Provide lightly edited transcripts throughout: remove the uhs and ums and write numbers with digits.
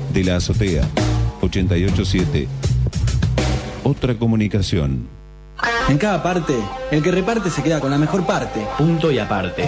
de la azotea. 88.7. Otra comunicación. En cada parte, el que reparte se queda con la mejor parte. Punto y aparte.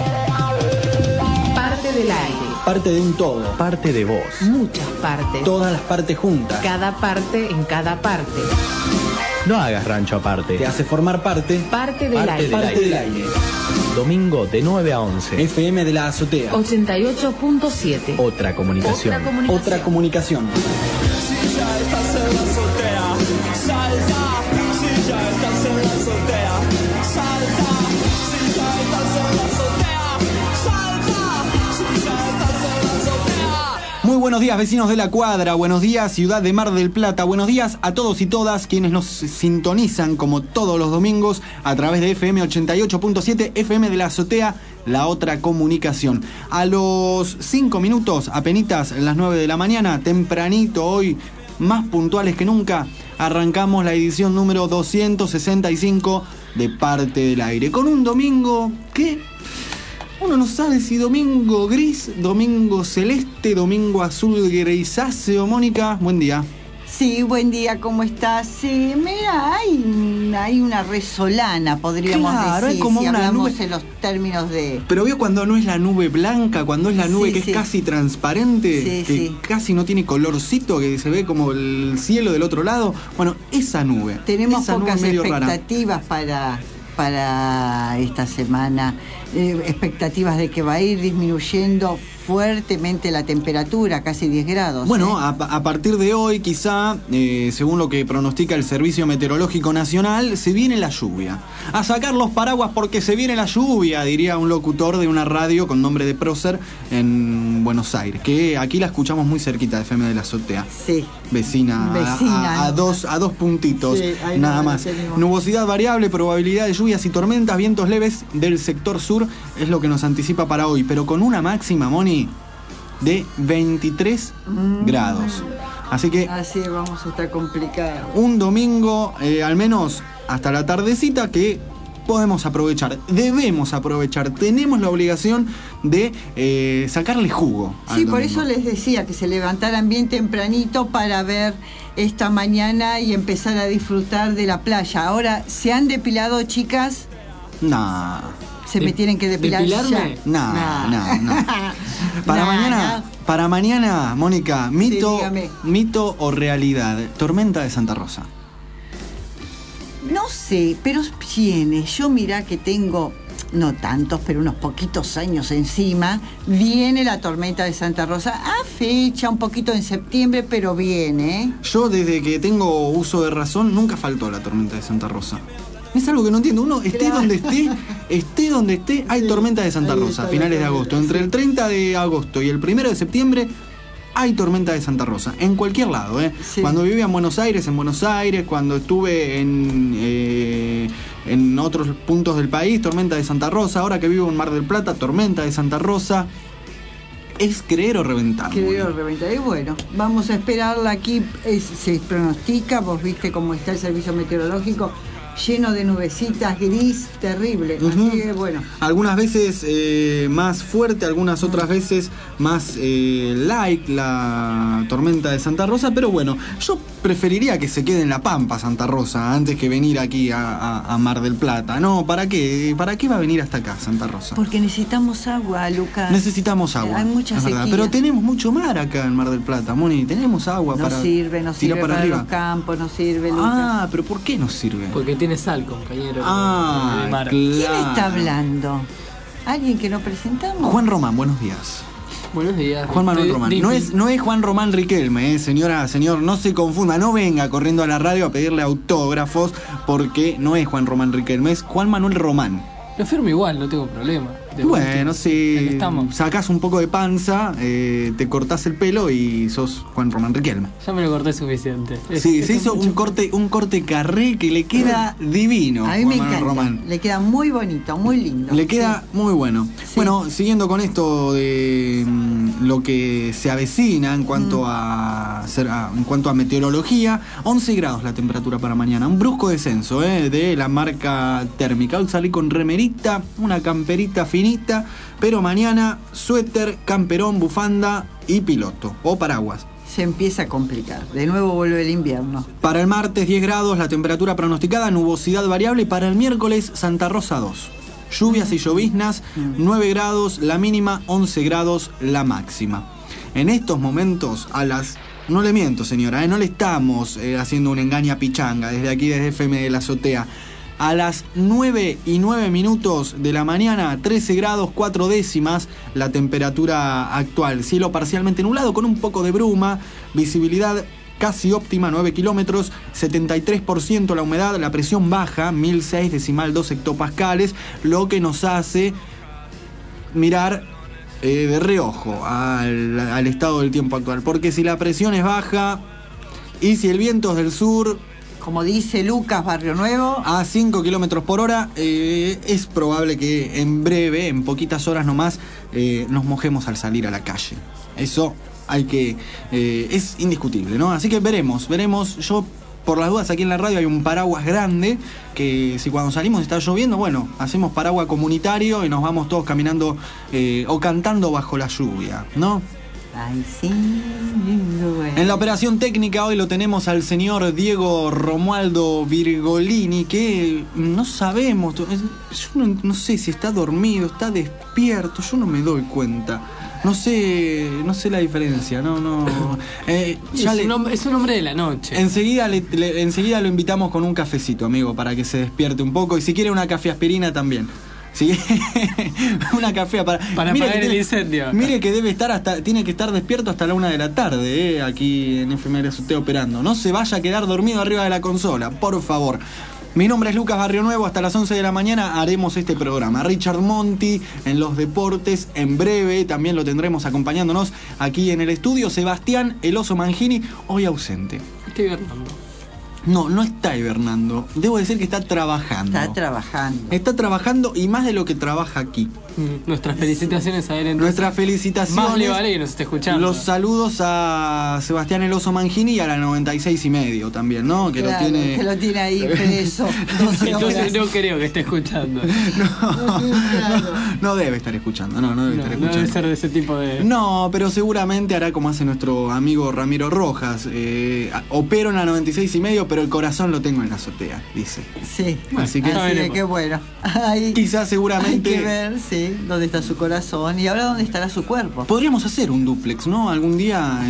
Parte del aire. Parte de un todo. Parte de vos. Muchas partes. Todas las partes juntas. Cada parte en cada parte. No hagas rancho aparte. Te hace formar parte. Parte del aire. Parte del aire. Domingo de 9 a 11. FM de la azotea. 88.7. Otra comunicación. Otra comunicación. Si ya estás en la azotea, salta. Si ya estás en la azotea, salta. Si ya estás en la azotea, salta. Si ya estás en la azotea. Muy buenos días, vecinos de la cuadra, buenos días, ciudad de Mar del Plata, buenos días a todos y todas quienes nos sintonizan como todos los domingos a través de FM 88.7, FM de la azotea, la otra comunicación. A los 5 minutos, apenitas las 9 de la mañana, tempranito hoy, más puntuales que nunca, arrancamos la edición número 265 de Parte del Aire, con un domingo que uno no sabe si domingo gris, domingo celeste, domingo azul grisáceo. Mónica, buen día. Sí, buen día, ¿cómo estás? Sí, mira, hay una resolana, podríamos Claro, decir, hay como si una hablamos nube. en los términos de... Pero vio cuando no es la nube blanca, cuando es la nube Sí, que sí. es casi transparente, Sí, que sí. casi no tiene colorcito, que se ve como el cielo del otro lado. Bueno, esa nube. Tenemos esa pocas nube medio rara. expectativas para esta semana, expectativas de que va a ir disminuyendo fuertemente la temperatura, casi 10 grados. Bueno, a partir de hoy, quizá, según lo que pronostica el Servicio Meteorológico Nacional, se viene la lluvia. A sacar los paraguas porque se viene la lluvia, diría un locutor de una radio con nombre de prócer en Buenos Aires, que aquí la escuchamos muy cerquita de FM de la azotea. Sí. Vecina, Vecina, a ¿no? dos puntitos, Sí, ahí nada no, más. tenemos. Nubosidad variable, probabilidad de lluvias y tormentas, vientos leves del sector sur, es lo que nos anticipa para hoy, pero con una máxima, Moni, de 23 grados. Así que Así vamos a estar complicados. un domingo, al menos hasta la tardecita, que podemos aprovechar, debemos aprovechar, tenemos la obligación de sacarle jugo al Sí, por domingo. eso les decía que se levantaran bien tempranito para ver esta mañana y empezar a disfrutar de la playa. Ahora, ¿se han depilado, chicas? Nah. ¿Se me tienen que depilar ¿depilarme? ya? No. Para mañana, Mónica, mito, dígame. mito o realidad, tormenta de Santa Rosa. No sé, pero viene. Yo mirá que tengo, no tantos, pero unos poquitos años encima. Viene la tormenta de Santa Rosa a fecha, un poquito en septiembre, pero viene. Yo desde que tengo uso de razón nunca faltó la tormenta de Santa Rosa. Es algo que no entiendo. Uno esté Claro. donde esté, hay Sí, tormenta de Santa ahí Rosa, está finales de la agosto. tormenta, Entre sí. el 30 de agosto y el 1 de septiembre hay tormenta de Santa Rosa. En cualquier lado, ¿eh? Sí. Cuando vivía en Buenos Aires, cuando estuve en otros puntos del país, tormenta de Santa Rosa. Ahora que vivo en Mar del Plata, tormenta de Santa Rosa. Es creer o reventar. Creo Mónica. reventar. Y bueno, vamos a esperarla aquí. Se pronostica, vos viste cómo está el servicio meteorológico, lleno de nubecitas, gris, terrible. Ujú. Así que bueno. Algunas veces más fuerte, algunas otras veces más light la tormenta de Santa Rosa, pero bueno, yo preferiría que se quede en La Pampa Santa Rosa antes que venir aquí a Mar del Plata. No, ¿para qué? ¿Para qué va a venir hasta acá Santa Rosa? Porque necesitamos agua, Lucas. Necesitamos agua. Hay mucha es verdad, sequía. pero tenemos mucho mar acá en Mar del Plata, Moni, tenemos agua No para sirve tirar para arriba. los campos, no sirve, Lucas. Ah, pero ¿por qué nos sirve? Porque tiene sal, compañero. Ah, de mar. ¿Quién claro. está hablando? ¿Alguien que no presentamos? Juan Román, buenos días. Buenos días. Juan Manuel Román. No es Juan Román Riquelme, señora, señor, no se confunda, no venga corriendo a la radio a pedirle autógrafos, porque no es Juan Román Riquelme, es Juan Manuel Román. Lo firmo igual, no tengo problema. De Bueno, última, sí, aquí estamos. sacás un poco de panza, te cortás el pelo y sos Juan Román Riquelme. Ya me lo corté suficiente. Sí, se hizo un corte carré que le queda divino. A mí me Juan Manuel encanta. Román. Le queda muy bonito, muy lindo. Le queda Sí. muy bueno. Sí. Bueno, siguiendo con esto de lo que se avecina en cuanto en cuanto a meteorología, 11 grados la temperatura para mañana, un brusco descenso de la marca térmica. Hoy salí con remerita, una camperita finita, pero mañana suéter, camperón, bufanda y piloto o paraguas. se empieza a complicar. De nuevo vuelve el invierno. Para el martes 10 grados la temperatura pronosticada, nubosidad variable. Para el miércoles Santa Rosa 2. Lluvias y lloviznas, 9 grados la mínima, 11 grados la máxima. En estos momentos, no le miento señora, no le estamos haciendo una engaña pichanga desde aquí, desde FM de la Azotea. A las 9:09 de la mañana, 13 grados 4 décimas la temperatura actual. Cielo parcialmente nublado con un poco de bruma, visibilidad casi óptima, 9 kilómetros, 73% la humedad, la presión baja, 1006,2 hectopascales, lo que nos hace mirar de reojo al estado del tiempo actual. Porque si la presión es baja y si el viento es del sur, como dice Lucas Barrio Nuevo, a 5 kilómetros por hora, es probable que en breve, en poquitas horas nomás, nos mojemos al salir a la calle. Eso es indiscutible, ¿no? Así que veremos. Yo, por las dudas, aquí en la radio hay un paraguas grande, que si cuando salimos está lloviendo, bueno, hacemos paraguas comunitario y nos vamos todos caminando o cantando bajo la lluvia, ¿no? Ay, sí, bueno. En la operación técnica hoy lo tenemos al señor Diego Romualdo Virgolini, que no sabemos, yo no sé si está dormido, está despierto, yo no me doy cuenta. No sé la diferencia, no. Es un hombre de la noche. Enseguida lo invitamos con un cafecito, amigo, para que se despierte un poco. Y si quiere una café aspirina también. ¿Sí? Una café para apagar el incendio. Mire que tiene que estar despierto hasta la 1 de la tarde, aquí en FM de la Azotea operando. No se vaya a quedar dormido arriba de la consola, por favor. Mi nombre es Lucas Barrio Nuevo, hasta las 11 de la mañana haremos este programa. Richard Monti en los deportes, en breve también lo tendremos acompañándonos aquí en el estudio. Sebastián El Oso Mangini, hoy ausente. Estoy hibernando. No está hibernando. Debo decir que está trabajando. Está trabajando y más de lo que trabaja aquí. Nuestras felicitaciones a él. Entonces. Nuestras felicitaciones. Más le vale que nos esté escuchando. Los saludos a Sebastián El Oso Mangini y a la 96,5 también, ¿no? Que lo tiene ahí preso. Entonces no creo que esté escuchando. No debe estar escuchando. No debe ser de ese tipo de... No, pero seguramente hará como hace nuestro amigo Ramiro Rojas. Opero en la 96,5, pero el corazón lo tengo en la azotea, dice. Sí, así que qué bueno. Quizás seguramente... Hay que ver, sí, dónde está su corazón y ahora dónde estará su cuerpo. Podríamos hacer un dúplex, ¿no? Algún día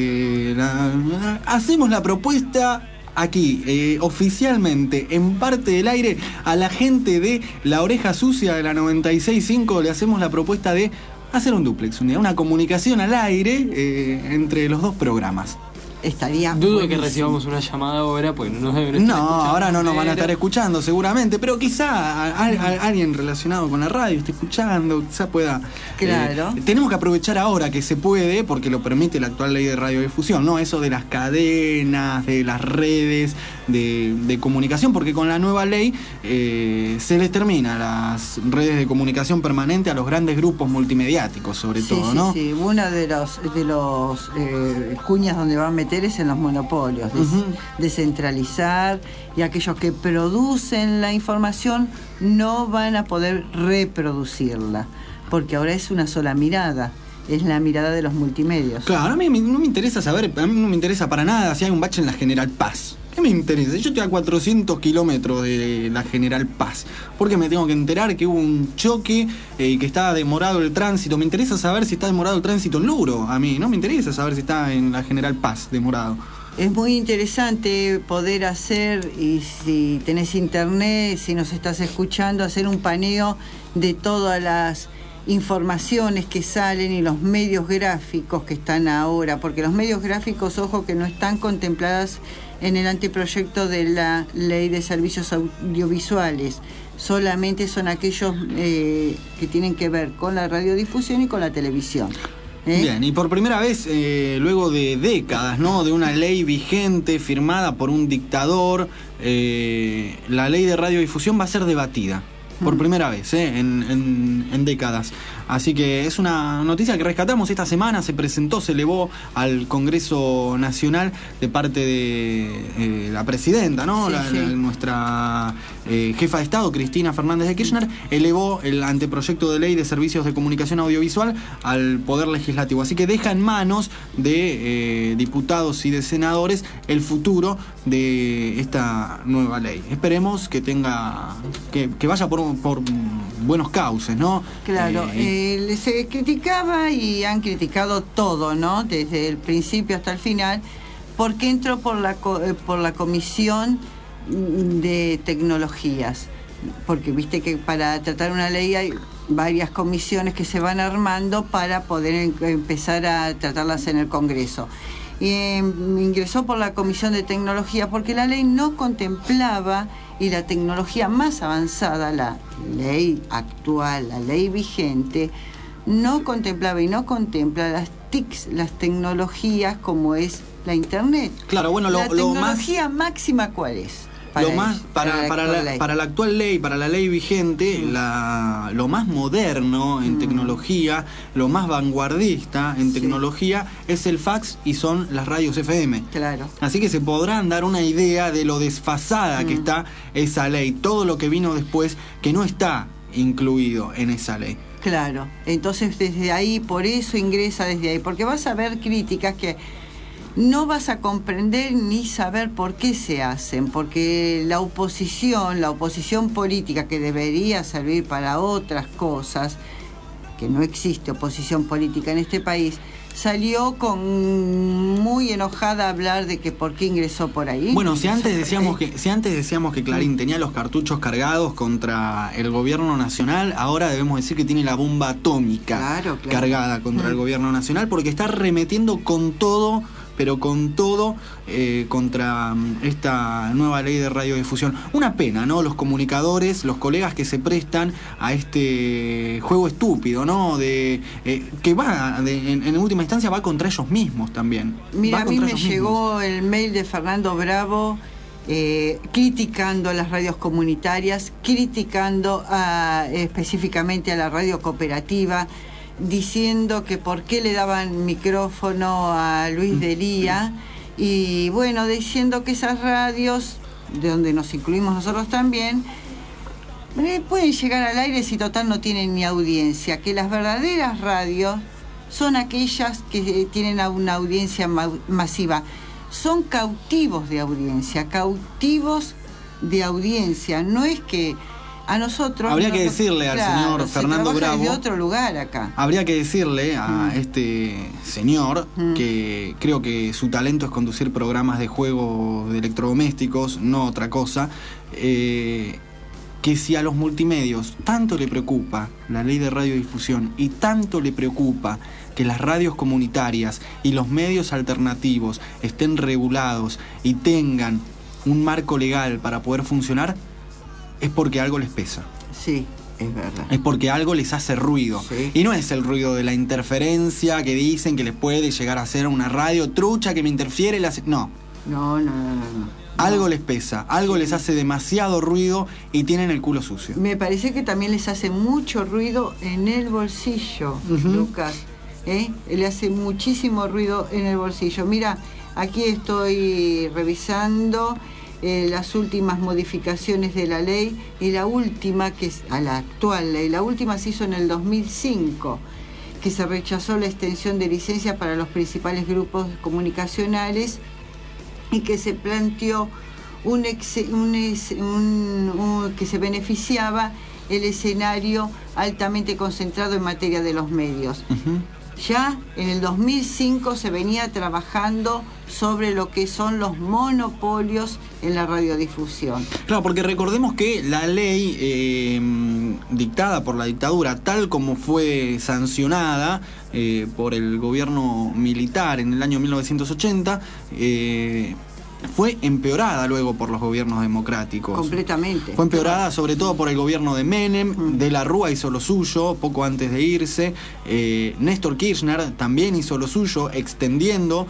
hacemos la propuesta aquí, oficialmente, en parte del aire, a la gente de La Oreja Sucia de la 96,5 le hacemos la propuesta de hacer un dúplex, una comunicación al aire entre los dos programas. Estaría dudo buenísimo. Que recibamos una llamada ahora, porque no nos deben estar escuchando. Ahora no nos van a estar escuchando seguramente, pero quizá alguien relacionado con la radio esté escuchando, quizá pueda. Claro. Tenemos que aprovechar ahora que se puede, porque lo permite la actual ley de radiodifusión, ¿no? Eso de las cadenas, de las redes de comunicación, porque con la nueva ley se les termina las redes de comunicación permanente a los grandes grupos multimediáticos, sobre todo, ¿no? Sí, uno de los cuñas donde van a meter es en los monopolios, descentralizar, y aquellos que producen la información no van a poder reproducirla, porque ahora es una sola mirada. Es la mirada de los multimedios. Claro, a mí no me interesa saber, a mí no me interesa para nada si hay un bache en la General Paz. ¿Qué me interesa? Yo estoy a 400 kilómetros de la General Paz. ¿Por qué me tengo que enterar que hubo un choque y que está demorado el tránsito? Me interesa saber si está demorado el tránsito en Luro. A mí no me interesa saber si está en la General Paz demorado. Es muy interesante poder hacer, y si tenés internet, si nos estás escuchando, hacer un paneo de todas las informaciones que salen y los medios gráficos que están ahora, porque los medios gráficos, ojo, que no están contempladas en el anteproyecto de la Ley de Servicios Audiovisuales, solamente son aquellos que tienen que ver con la radiodifusión y con la televisión. Bien, y por primera vez, luego de décadas, ¿no?, de una ley vigente firmada por un dictador, la ley de radiodifusión va a ser debatida. Por primera vez, en décadas. Así que es una noticia que rescatamos esta semana. Se elevó al Congreso Nacional de parte de la presidenta, ¿no? Sí, Nuestra jefa de Estado, Cristina Fernández de Kirchner, elevó el anteproyecto de ley de servicios de comunicación audiovisual al Poder Legislativo. Así que deja en manos de diputados y de senadores el futuro de esta nueva ley. Esperemos que vaya por buenos cauces, ¿no? Claro, se criticaba y han criticado todo, ¿no? Desde el principio hasta el final, porque entró por la Comisión de Tecnologías. Porque viste que para tratar una ley hay varias comisiones que se van armando para poder empezar a tratarlas en el Congreso. Ingresó por la Comisión de Tecnología porque la ley no contemplaba, y la tecnología más avanzada, la ley actual, la ley vigente, no contemplaba y no contempla las TICs, las tecnologías como es la Internet. Claro, bueno, la tecnología máxima, ¿cuál es? Para la actual ley, para la ley vigente, lo más moderno en tecnología, lo más vanguardista en tecnología es el fax y son las radios FM. Claro. Así que se podrán dar una idea de lo desfasada que está esa ley, todo lo que vino después que no está incluido en esa ley. Claro, entonces desde ahí, por eso ingresa desde ahí, porque vas a ver críticas que no vas a comprender ni saber por qué se hacen, porque la oposición política, que debería servir para otras cosas, que no existe oposición política en este país, salió muy enojada a hablar de que por qué ingresó por ahí. Bueno, si antes decíamos que Clarín tenía los cartuchos cargados contra el gobierno nacional, ahora debemos decir que tiene la bomba atómica cargada contra el gobierno nacional, porque está arremetiendo con todo, pero con todo, contra esta nueva ley de radiodifusión. Una pena, ¿no? Los comunicadores, los colegas que se prestan a este juego estúpido, ¿no? Que en última instancia va contra ellos mismos también. Mira, a mí me llegó el mail de Fernando Bravo criticando a las radios comunitarias, criticando específicamente a la radio cooperativa, diciendo que por qué le daban micrófono a Luis Delía, y bueno, diciendo que esas radios, de donde nos incluimos nosotros también, pueden llegar al aire si total no tienen ni audiencia, que las verdaderas radios son aquellas que tienen una audiencia masiva, son cautivos de audiencia, no es que a nosotros... Habría que decirle al señor Fernando Bravo... de otro lugar acá. Habría que decirle a este señor que creo que su talento es conducir programas de juegos de electrodomésticos, no otra cosa, que si a los multimedios tanto le preocupa la ley de radiodifusión y tanto le preocupa que las radios comunitarias y los medios alternativos estén regulados y tengan un marco legal para poder funcionar, es porque algo les pesa. Sí, es verdad. Es porque algo les hace ruido. Sí. Y no es el ruido de la interferencia que dicen que les puede llegar a hacer una radio trucha que me interfiere. No. No. Algo les pesa, algo les hace demasiado ruido y tienen el culo sucio. Me parece que también les hace mucho ruido en el bolsillo, Lucas. Le hace muchísimo ruido en el bolsillo. Mira, aquí estoy revisando las últimas modificaciones de la ley, y la última, que es a la actual ley, la última se hizo en el 2005, que se rechazó la extensión de licencias para los principales grupos comunicacionales y que se planteó que se beneficiaba el escenario altamente concentrado en materia de los medios. Ya en el 2005 se venía trabajando sobre lo que son los monopolios en la radiodifusión. Claro, porque recordemos que la ley dictada por la dictadura, tal como fue sancionada por el gobierno militar en el año 1980, fue empeorada luego por los gobiernos democráticos. Completamente. Fue empeorada sobre todo por el gobierno de Menem. De la Rúa hizo lo suyo poco antes de irse. Néstor Kirchner también hizo lo suyo, extendiendo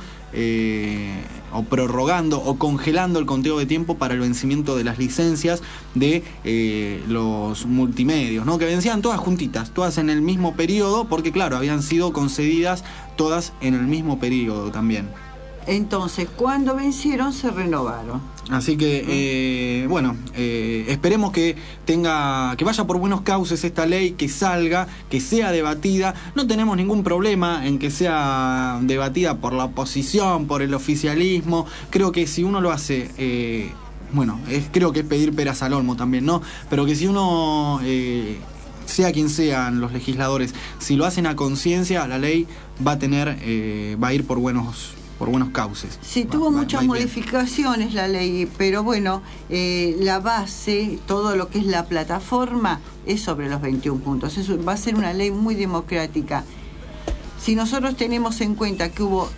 o prorrogando o congelando el conteo de tiempo para el vencimiento de las licencias de los multimedios, ¿no? Que vencían todas juntitas, todas en el mismo periodo, porque claro, habían sido concedidas todas en el mismo periodo también. Entonces, cuando vencieron, se renovaron. Así que, esperemos que vaya por buenos cauces esta ley, que salga, que sea debatida. No tenemos ningún problema en que sea debatida por la oposición, por el oficialismo. Creo que si uno lo hace, creo que es pedir peras al olmo también, ¿no? Pero que si uno, sea quien sean los legisladores, si lo hacen a conciencia, la ley va a ir por buenos cauces. Sí, tuvo muchas modificaciones la ley, pero bueno, la base, todo lo que es la plataforma, es sobre los 21 puntos. Eso va a ser una ley muy democrática. Si nosotros tenemos en cuenta que hubo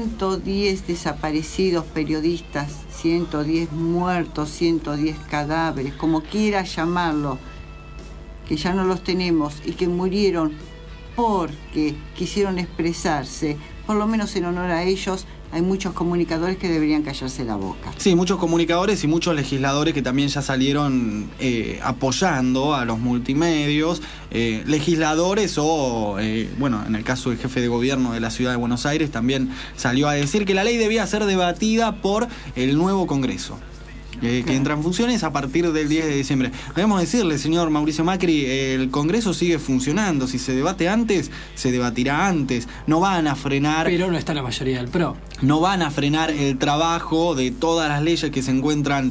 110 desaparecidos periodistas, 110 muertos, 110 cadáveres, como quiera llamarlo, que ya no los tenemos y que murieron porque quisieron expresarse, por lo menos en honor a ellos, hay muchos comunicadores que deberían callarse la boca. Sí, muchos comunicadores y muchos legisladores que también ya salieron apoyando a los multimedios, legisladores o, en el caso del jefe de gobierno de la ciudad de Buenos Aires, también salió a decir que la ley debía ser debatida por el nuevo Congreso. Que entra en funciones a partir del 10 de diciembre. Debemos decirle, señor Mauricio Macri, el Congreso sigue funcionando. Si se debate antes, se debatirá antes. No van a frenar... Pero no está la mayoría del PRO. No van a frenar el trabajo de todas las leyes que se encuentran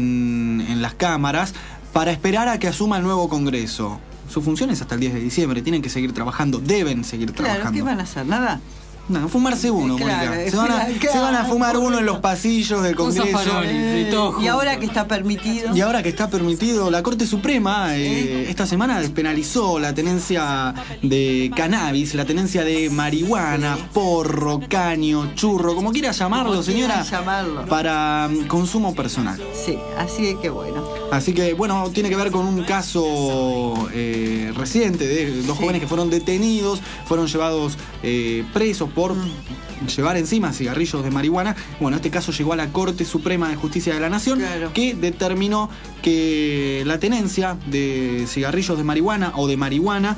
en las cámaras para esperar a que asuma el nuevo Congreso. Su función es hasta el 10 de diciembre. Tienen que seguir trabajando, deben seguir trabajando. Claro, ¿qué van a hacer? Nada. No, fumarse uno, claro, Mónica. Se van a fumar uno en los pasillos del Congreso. Y ahora que está permitido. La Corte Suprema esta semana despenalizó la tenencia de cannabis, la tenencia de marihuana, porro, caño, churro, como quiera llamarlo, señora, para consumo personal. Sí, así que bueno. Así que bueno, tiene que ver con un caso reciente de dos jóvenes que fueron detenidos, fueron llevados presos por llevar encima cigarrillos de marihuana. Bueno, este caso llegó a la Corte Suprema de Justicia de la Nación, que determinó que la tenencia de cigarrillos de marihuana o de marihuana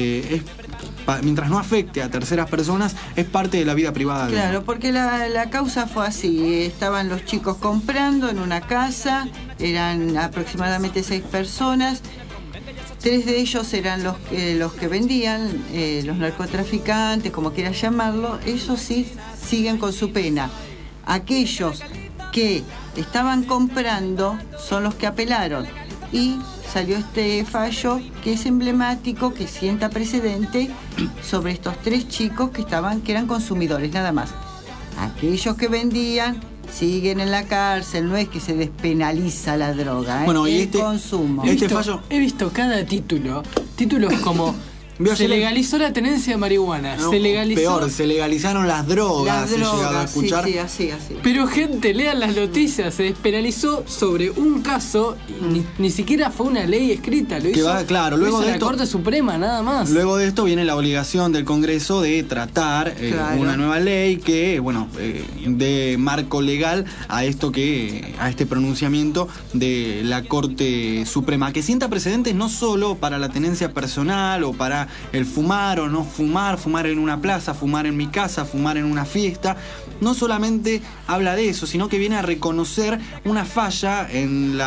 mientras no afecte a terceras personas, es parte de la vida privada. Claro, porque la causa fue así. Estaban los chicos comprando en una casa, eran aproximadamente 6 personas. 3 de ellos eran los que vendían, los narcotraficantes, como quieras llamarlo. Ellos sí siguen con su pena. Aquellos que estaban comprando son los que apelaron. Y salió este fallo que es emblemático, que sienta precedente sobre estos 3 chicos que eran consumidores, nada más. Aquellos que vendían siguen en la cárcel, no es que se despenaliza la droga, bueno, y el consumo. He visto cada títulos como se legalizó la tenencia de marihuana, no, se legalizó... Peor, se legalizaron las drogas, he llegado a escuchar. Sí, así. Pero gente, lean las noticias, se despenalizó sobre un caso, ni siquiera fue una ley escrita, lo hizo, luego de la Corte Suprema, nada más. Luego de esto viene la obligación del Congreso de tratar una nueva ley que, dé marco legal a este pronunciamiento de la Corte Suprema, que sienta precedentes no solo para la tenencia personal o para el fumar o no fumar, fumar en una plaza, fumar en mi casa, fumar en una fiesta. No solamente habla de eso, sino que viene a reconocer una falla en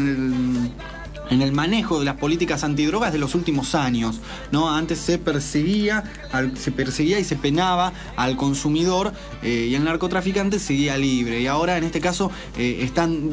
el manejo de las políticas antidrogas de los últimos años, ¿no? Antes se perseguía y se penaba al consumidor y el narcotraficante seguía libre. Y ahora, en este caso, están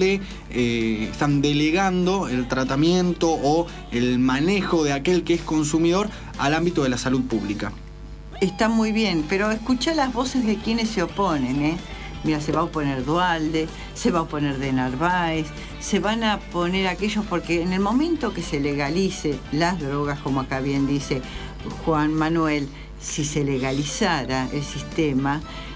delegando el tratamiento o el manejo de aquel que es consumidor al ámbito de la salud pública. Está muy bien, pero escuchá las voces de quienes se oponen, Mira, se va a oponer Duhalde, se va a oponer de Narváez, se van a poner aquellos, porque en el momento que se legalice las drogas, como acá bien dice Juan Manuel, si se legalizara el sistema,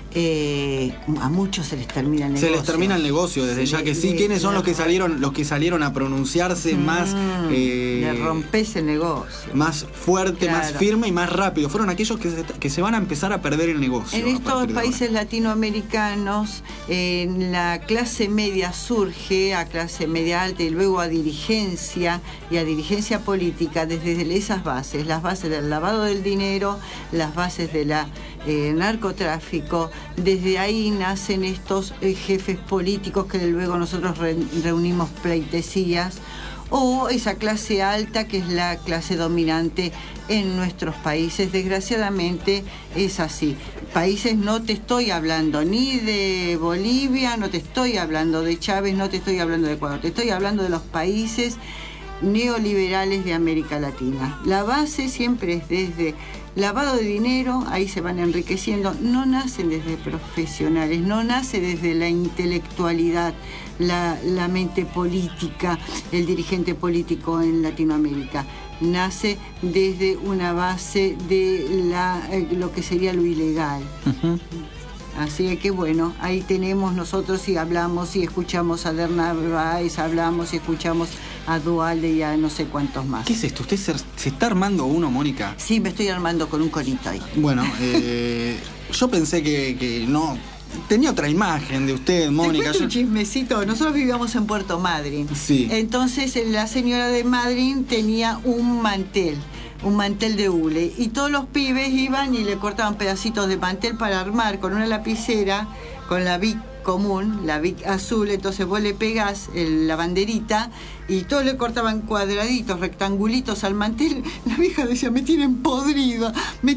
a muchos se les termina el negocio. Se les termina el negocio desde ya que sí. ¿Quiénes son los que salieron a pronunciarse más? Le rompes el negocio. Más fuerte, Claro. más firme y más rápido. Fueron aquellos que se van a empezar a perder el negocio. En estos países latinoamericanos, la clase media surge a clase media alta y luego a dirigencia y a dirigencia política desde esas bases, las bases del lavado del dinero, las bases de la narcotráfico. Desde ahí nacen estos jefes políticos que luego nosotros reunimos pleitesías, o esa clase alta que es la clase dominante en nuestros países. Desgraciadamente es así. Países, no te estoy hablando ni de Bolivia, no te estoy hablando de Chávez, no te estoy hablando de Ecuador, te estoy hablando de los países neoliberales de América Latina. La base siempre es desde lavado de dinero, ahí se van enriqueciendo, no nacen desde profesionales, no nace desde la intelectualidad, la mente política, el dirigente político en Latinoamérica. Nace desde una base de lo que sería lo ilegal. Uh-huh. Así que bueno, ahí tenemos nosotros y hablamos y escuchamos a Narváez, hablamos y escuchamos a Duhalde y a no sé cuántos más. ¿Qué es esto? ¿Usted se está armando uno, Mónica? Sí, me estoy armando con un conito ahí. Bueno, yo pensé que no. Tenía otra imagen de usted, Mónica. Te cuento un chismecito. Nosotros vivíamos en Puerto Madryn. Sí. Entonces la señora de Madryn tenía un mantel de hule, y todos los pibes iban y le cortaban pedacitos de mantel para armar con una lapicera, con la Bic común, la Bic azul. Entonces vos le pegás la banderita y todos le cortaban cuadraditos, rectangulitos al mantel. La vieja decía, me tienen podrida,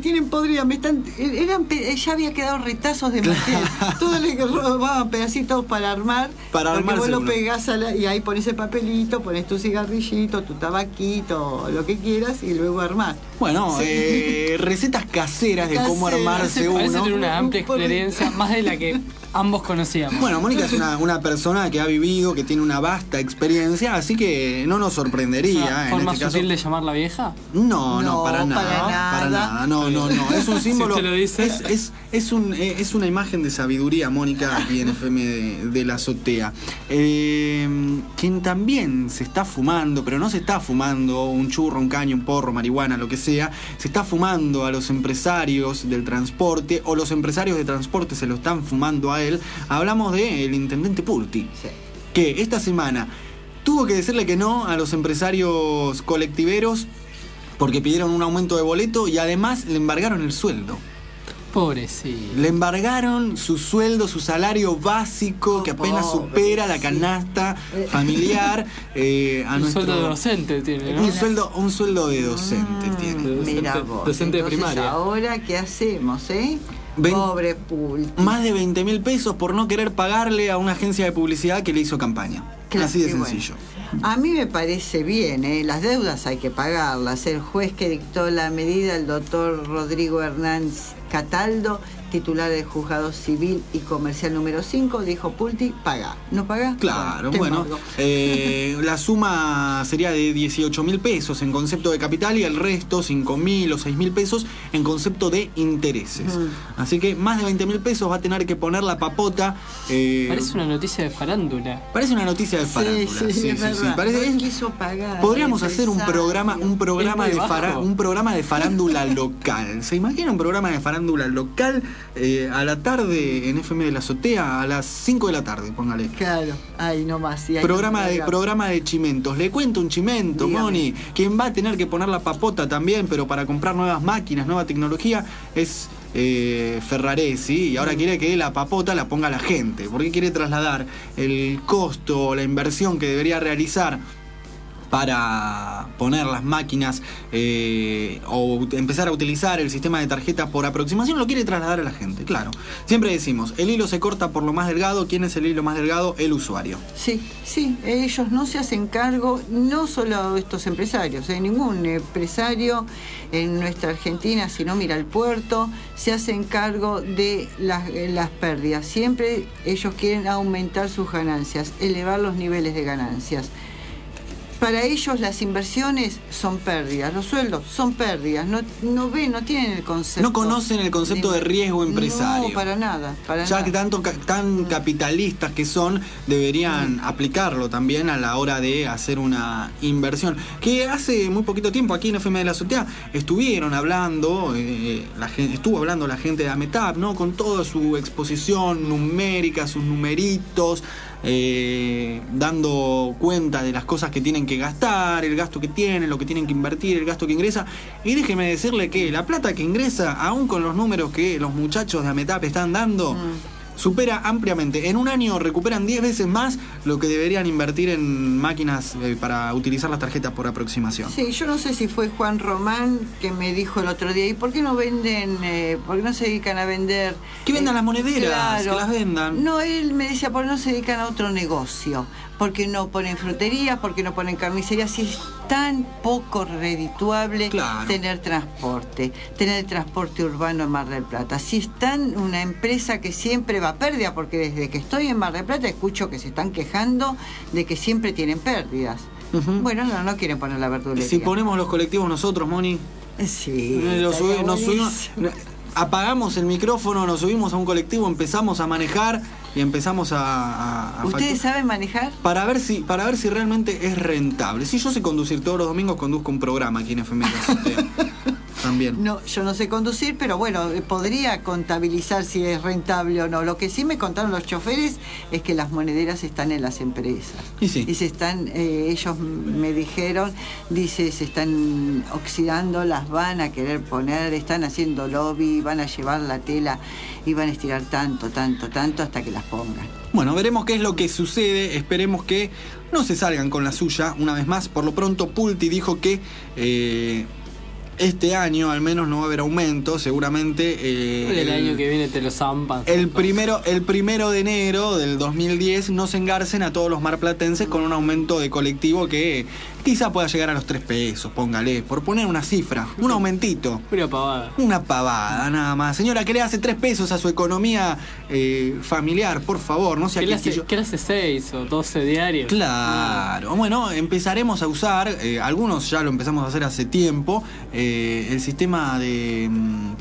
ya había quedado retazos de mantel. Todos le robaban pedacitos para armar, porque vos lo pegás y ahí pones el papelito, pones tu cigarrillito, tu tabaquito, lo que quieras, y luego armás. Bueno, sí. Recetas caseras de cómo armarse uno. Parece tener una amplia experiencia, más de la que ambos conocíamos. Bueno, Mónica es una persona que ha vivido, que tiene una vasta experiencia, así que no nos sorprendería. ¿Forma en este sutil caso de llamarla vieja? No, para nada. No. Es un símbolo. Si usted lo dice. Es una imagen de sabiduría, Mónica, aquí en FM de la azotea. Quien también se está fumando, pero no se está fumando un churro, un caño, un porro, marihuana, lo que sea, se está fumando a los empresarios del transporte, o los empresarios de transporte se lo están fumando a él. Hablamos del intendente Pulti, Sí. que esta semana tuvo que decirle que no a los empresarios colectiveros porque pidieron un aumento de boleto y además le embargaron el sueldo. Pobrecito. Le embargaron su sueldo, su salario básico, que apenas supera la canasta familiar. Un sueldo de docente tiene, ¿no? Un sueldo de docente tiene. Mira vos. Docente de Entonces, primaria. ahora, ¿qué hacemos, Pobre Pulti. Más de 20.000 pesos por no querer pagarle a una agencia de publicidad que le hizo campaña. Claro, así de y sencillo. Bueno, a mí me parece bien, las deudas hay que pagarlas. El juez que dictó la medida, el doctor Rodrigo Hernández Cataldo, titular del Juzgado Civil y Comercial número 5, dijo: Pulti, paga. ¿No paga? Claro, te bueno. embargo. La suma sería de 18.000 pesos en concepto de capital y el resto, 5.000 o 6.000 pesos en concepto de intereses. Así que más de 20.000 pesos va a tener que poner la papota. Parece una noticia de farándula. Parece una noticia de farándula. Sí, es verdad. Parece, No quiso pagar. podríamos hacer un programa Es muy de farándula local. ¿Se imagina un programa de farándula local a la tarde en FM de la azotea a las 5 de la tarde, póngale? Claro, ahí nomás. Sí, ahí Programa nomás. de chimentos. Le cuento un chimento, Dígame. Moni. Quien va a tener que poner la papota también, pero para comprar nuevas máquinas, nueva tecnología, es Ferraresi. Y ahora quiere que la papota la ponga la gente, porque quiere trasladar el costo, la inversión que debería realizar para poner las máquinas o empezar a utilizar el sistema de tarjeta por aproximación, lo quiere trasladar a la gente, claro. Siempre decimos, el hilo se corta por lo más delgado. ¿Quién es el hilo más delgado? El usuario. Sí, ellos no se hacen cargo, no solo estos empresarios, ningún empresario en nuestra Argentina, si no mira el puerto, se hacen cargo de las pérdidas. Siempre ellos quieren aumentar sus ganancias, elevar los niveles de ganancias. para ellos las inversiones son pérdidas, los sueldos son pérdidas, no tienen el concepto. No conocen el concepto de riesgo empresario. No, para nada. Ya que tan capitalistas que son, deberían aplicarlo también a la hora de hacer una inversión. Que hace muy poquito tiempo aquí en FM de la Azotea estuvieron hablando, estuvo hablando la gente de AMETAP, ¿no? Con toda su exposición numérica, sus numeritos, dando cuenta de las cosas que tienen que gastar, el gasto que tienen, lo que tienen que invertir, el gasto que ingresa. Y déjeme decirle que la plata que ingresa, aún con los números que los muchachos de AMETAP están dando, supera ampliamente. En un año recuperan 10 veces más lo que deberían invertir en máquinas para utilizar las tarjetas por aproximación. Sí, yo no sé si fue Juan Román que me dijo el otro día, ¿y por qué no venden, por qué no se dedican a vender? Que vendan las monederas, claro. Que las vendan. No, él me decía, ¿por qué no se dedican a otro negocio? ¿Por qué no ponen fruterías? ¿Por qué no ponen carnicerías? Si es tan poco redituable tener transporte urbano en Mar del Plata. Si es tan una empresa que siempre va a pérdida, porque desde que estoy en Mar del Plata escucho que se están quejando de que siempre tienen pérdidas. Bueno, no quieren poner la verdulería. Si ponemos los colectivos nosotros, Moni. Sí. Nos subimos, apagamos el micrófono, nos subimos a un colectivo, empezamos a manejar y empezamos a ¿Ustedes saben manejar? Para ver si realmente es rentable. Si yo sé conducir todos los domingos, conduzco un programa aquí en FM también. No, yo no sé conducir, pero bueno, podría contabilizar si es rentable o no. Lo que sí me contaron los choferes es que las monederas están en las empresas. Y sí. Y se están, ellos me dijeron, se están oxidando, las van a querer poner, están haciendo lobby, van a llevar la tela y van a estirar tanto hasta que las pongan. Bueno, veremos qué es lo que sucede, esperemos que no se salgan con la suya. Una vez más, por lo pronto Pulti dijo que este año al menos no va a haber aumento, seguramente el año que viene te lo zampan. El primero de enero del 2010 no se engarcen a todos los marplatenses con un aumento de colectivo que quizá pueda llegar a los 3 pesos, póngale, por poner una cifra, un aumentito. Una pavada, nada más. Señora, ¿qué le hace 3 pesos a su economía familiar? Por favor, no sea ¿Qué le hace 6 o 12 diarios? Claro. Bueno, empezaremos a usar, algunos ya lo empezamos a hacer hace tiempo, el sistema de...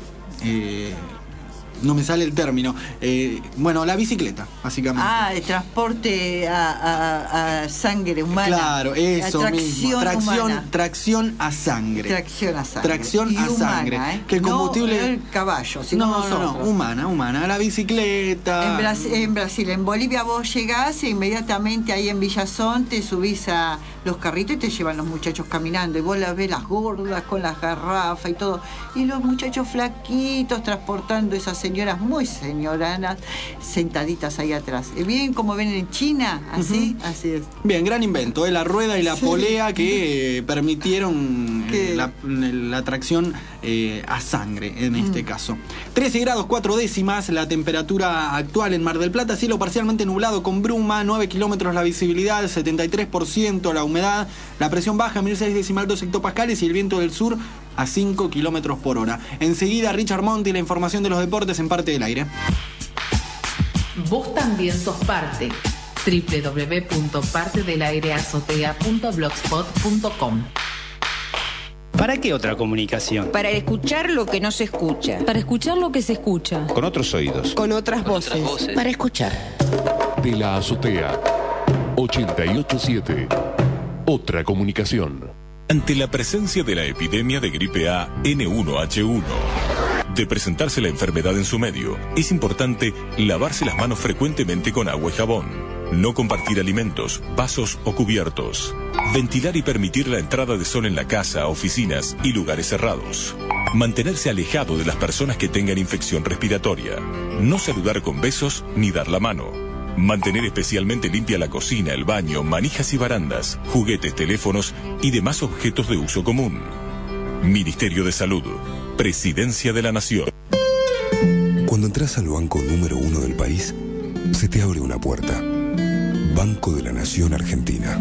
no me sale el término. Bueno, la bicicleta, básicamente. De transporte a sangre humana. Claro, eso mismo. Tracción a sangre. Tracción a sangre. Que el combustible. No el caballo, sino nosotros. No, humana. La bicicleta. En Brasil, en Bolivia vos llegás e inmediatamente ahí en Villazón te subís a los carritos y te llevan los muchachos caminando. Y vos las ves las gordas con las garrafas y todo. Y los muchachos flaquitos transportando esas señoras muy señoranas sentaditas ahí atrás. Bien como ven en China, así, así es. Bien, gran invento, la rueda y la polea que permitieron la tracción a sangre en este caso. 13 grados 4 décimas la temperatura actual en Mar del Plata, cielo parcialmente nublado con bruma, 9 kilómetros la visibilidad, 73% la humedad, la presión baja 1006,2 hectopascales y el viento del sur a 5 kilómetros por hora. Enseguida Richard Monti, la información de los deportes en Parte del Aire. Vos también sos parte. www.partedelaireazotea.blogspot.com. ¿Para qué otra comunicación? Para escuchar lo que no se escucha. Para escuchar lo que se escucha. Con otros oídos. Con otras voces. Para escuchar. De la Azotea 887. Otra comunicación. Ante la presencia de la epidemia de gripe A N1H1, de presentarse la enfermedad en su medio, es importante lavarse las manos frecuentemente con agua y jabón, no compartir alimentos, vasos o cubiertos, ventilar y permitir la entrada de sol en la casa, oficinas y lugares cerrados, mantenerse alejado de las personas que tengan infección respiratoria, no saludar con besos ni dar la mano. Mantener especialmente limpia la cocina, el baño, manijas y barandas, juguetes, teléfonos y demás objetos de uso común. Ministerio de Salud, Presidencia de la Nación. Cuando entras al banco número 1 del país, se te abre una puerta. Banco de la Nación Argentina.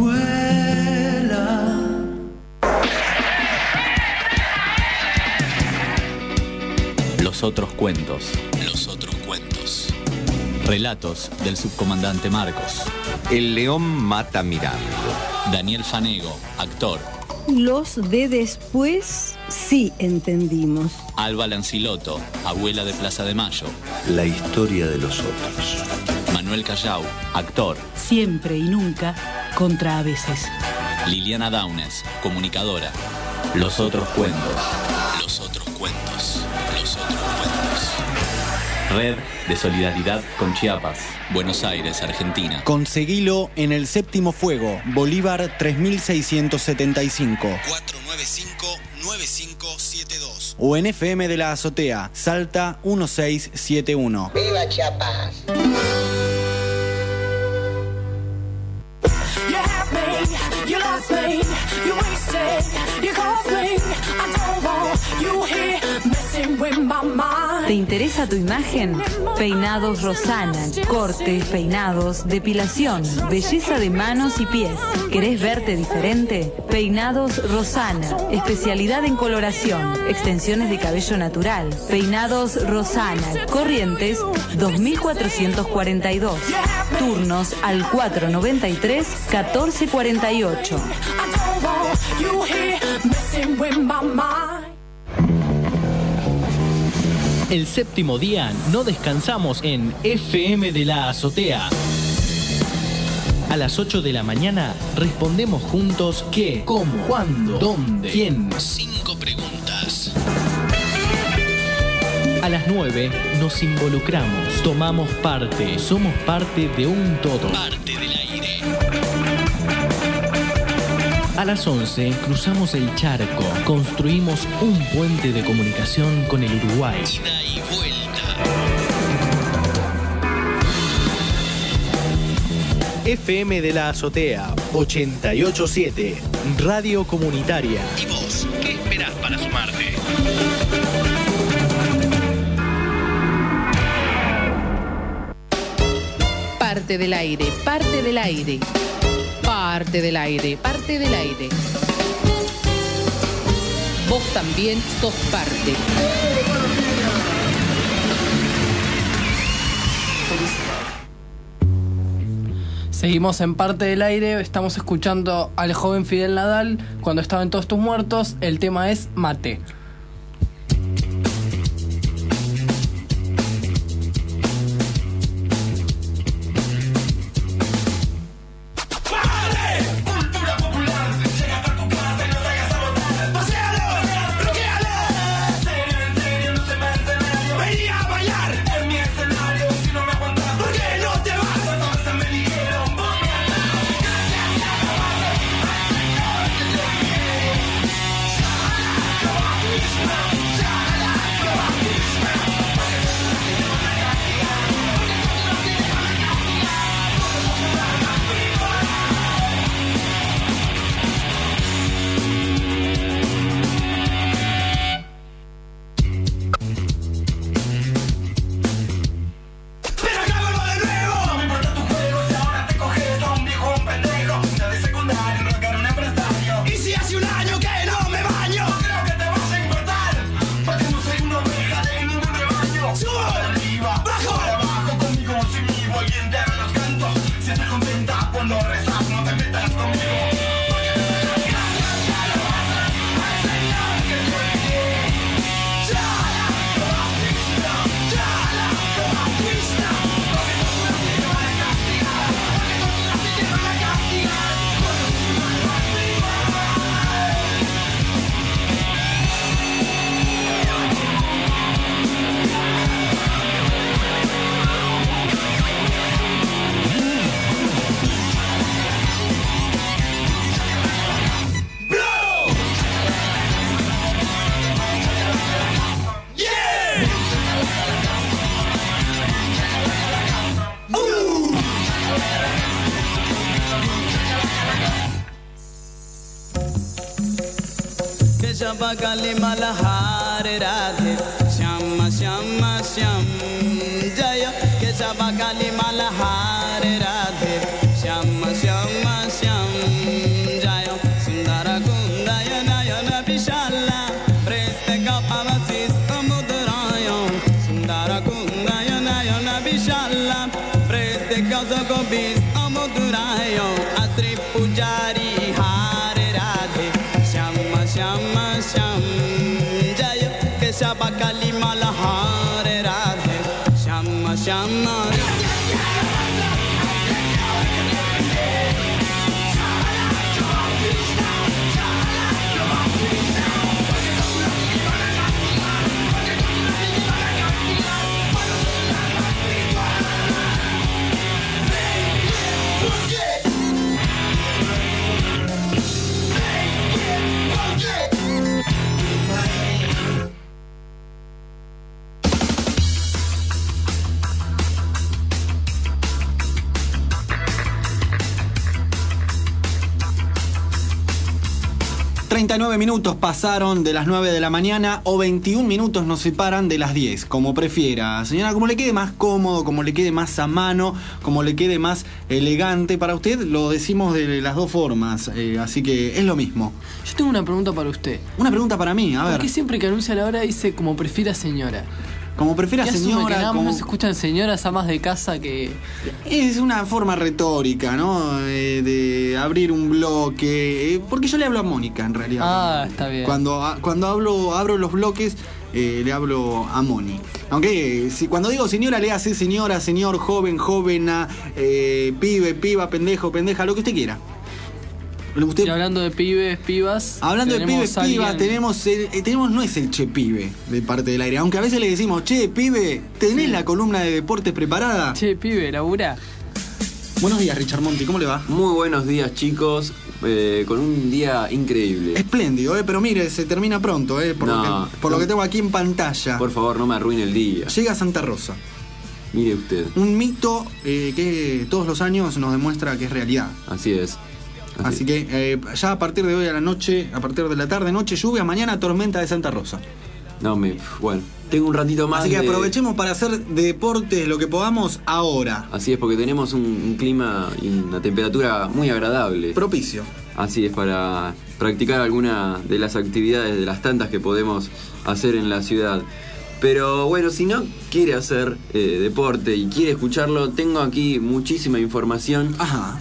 Los otros cuentos. Los otros cuentos. Relatos del subcomandante Marcos. El león mata mirando. Daniel Fanego, actor. Los de después sí entendimos. Alba Lancilotto, abuela de Plaza de Mayo. La historia de los otros. Manuel Callao, actor. Siempre y nunca contra a veces. Liliana Downes, comunicadora. Los otros cuentos. Los otros cuentos. Los otros cuentos. Red de Solidaridad con Chiapas, Buenos Aires, Argentina. Conseguilo en el Séptimo Fuego, Bolívar 3675. 495-9572. O en FM de la Azotea, Salta 1671. ¡Viva Chiapas! ¿Te interesa tu imagen? Peinados Rosana, cortes, peinados, depilación, belleza de manos y pies. ¿Querés verte diferente? Peinados Rosana, especialidad en coloración, extensiones de cabello natural. Peinados Rosana, Corrientes 2442. Turnos al 493-1448. El séptimo día no descansamos en FM de la Azotea. A las 8 de la mañana respondemos juntos qué, cómo, cuándo, dónde, quién. 5 preguntas. A las 9 nos involucramos, tomamos parte, somos parte de un todo. Parte del aire. A las 11 cruzamos el charco, construimos un puente de comunicación con el Uruguay. Ida y vuelta. FM de la Azotea 887, Radio Comunitaria. ¿Y vos qué esperás para sumarte? Parte del aire, parte del aire. Parte del aire, parte del aire. Vos también sos parte. Seguimos en Parte del Aire, estamos escuchando al joven Fidel Nadal cuando estaba en Todos tus muertos. El tema es Mate. Kali Malahar Radhe Shama Shama Sham Jaya Kesava Kali Malahar Radhe Shama Shama Sham Jaya Sundara Kundaya Nayana Vishala Preste Kapavasis Mudraya Sundara Kundaya Nayana Vishala Gauza Gobis Amodurayo Atri Pujari Hare Radhe Shama Shama Sham Jaya Keshava Kali Mala Hare Radhe Shama Shama minutos pasaron de las 9 de la mañana o 21 minutos nos separan de las 10, como prefiera. Señora, como le quede más cómodo, como le quede más a mano, como le quede más elegante para usted, lo decimos de las dos formas, así que es lo mismo. Yo tengo una pregunta para usted. Una pregunta para mí, a ver. ¿Por qué siempre que anuncia la hora dice como prefiera señora? Como prefiera señora, que nada como... más se escuchan señoras amas de casa que... Es una forma retórica, ¿no? De abrir un bloque. Porque yo le hablo a Mónica, en realidad. Ah, está bien. Cuando abro los bloques, le hablo a Mónica. Aunque cuando digo señora, le hace señora, señor, joven, jovena, pibe, piba, pendejo, pendeja, lo que usted quiera. Y hablando de pibes, pibas. Hablando de pibes, pibas, tenemos no es el che pibe de parte del aire. Aunque a veces le decimos, che pibe, ¿tenés la columna de deportes preparada? Che pibe, labura. Buenos días, Richard Monti, ¿cómo le va? Muy buenos días, chicos. Con un día increíble. Espléndido, pero mire, se termina pronto, por lo que tengo aquí en pantalla. Por favor, no me arruine el día. Llega Santa Rosa. Mire usted. Un mito que todos los años nos demuestra que es realidad. Así es. Así que ya a partir de hoy a la noche, a partir de la tarde, noche, lluvia, mañana tormenta de Santa Rosa. Bueno, tengo un ratito más. Así que aprovechemos para hacer de deportes lo que podamos ahora. Así es, porque tenemos un clima y una temperatura muy agradable. Propicio. Así es, para practicar alguna de las actividades, de las tantas que podemos hacer en la ciudad. Pero bueno, si no quiere hacer deporte y quiere escucharlo, tengo aquí muchísima información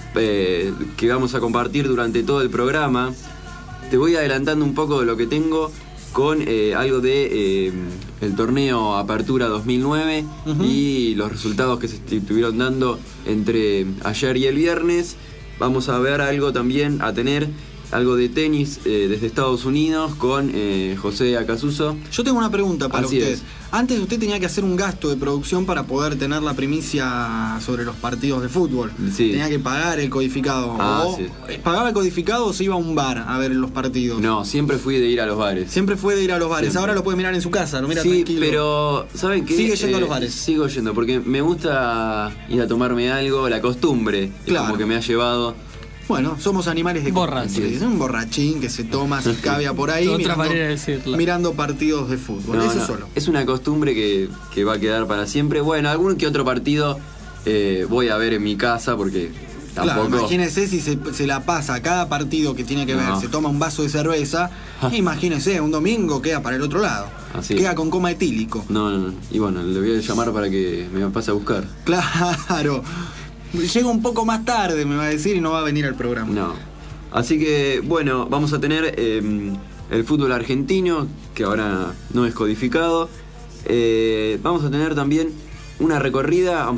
que vamos a compartir durante todo el programa. Te voy adelantando un poco de lo que tengo con algo de el torneo Apertura 2009 y los resultados que se estuvieron dando entre ayer y el viernes. Vamos a ver algo también, a tener algo de tenis desde Estados Unidos con José Acasuso. Yo tengo una pregunta para Así usted. es. Antes usted tenía que hacer un gasto de producción para poder tener la primicia sobre los partidos de fútbol. Sí. Tenía que pagar el codificado. Sí. ¿Pagaba el codificado o se iba a un bar a ver los partidos? No, siempre fui de ir a los bares. Siempre fue de ir a los bares. Siempre. Ahora lo puede mirar en su casa, lo mira sí, tranquilo. Pero ¿saben qué? Sigue yendo a los bares. Sigo yendo porque me gusta ir a tomarme algo, la costumbre. Claro. Como que me ha llevado. Bueno, somos animales de costumbre. Es un borrachín que se toma, se escabia por ahí mirando partidos de fútbol. Eso solo. Es una costumbre que va a quedar para siempre. Bueno, algún que otro partido voy a ver en mi casa porque tampoco... Claro, imagínese si se la pasa cada partido que tiene que ver, se toma un vaso de cerveza, imagínese, un domingo queda para el otro lado. Queda con coma etílico. No. Y bueno, le voy a llamar para que me pase a buscar. Claro. Llega un poco más tarde, me va a decir, y no va a venir al programa. No. Así que, bueno, vamos a tener el fútbol argentino, que ahora no es codificado. Vamos a tener también una recorrida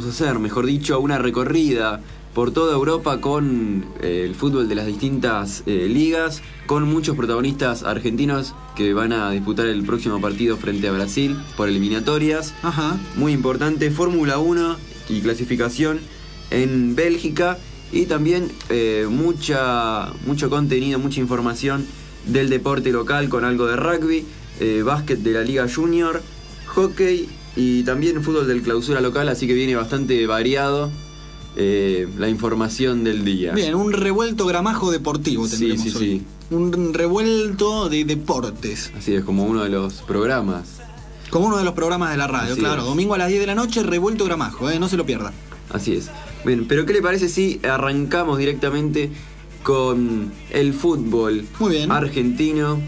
por toda Europa con el fútbol de las distintas ligas, con muchos protagonistas argentinos que van a disputar el próximo partido frente a Brasil por eliminatorias. Muy importante, Fórmula 1 y clasificación en Bélgica, y también mucho contenido, mucha información del deporte local con algo de rugby, básquet de la Liga Junior, hockey y también fútbol del clausura local, así que viene bastante variado la información del día. Bien, un revuelto gramajo deportivo tendremos hoy. Sí. Un revuelto de deportes. Así es, como uno de los programas. Como uno de los programas de la radio, Así claro. es. Domingo a las 10 de la noche, revuelto gramajo, no se lo pierda. Así es. Bien, pero ¿qué le parece si arrancamos directamente con el fútbol argentino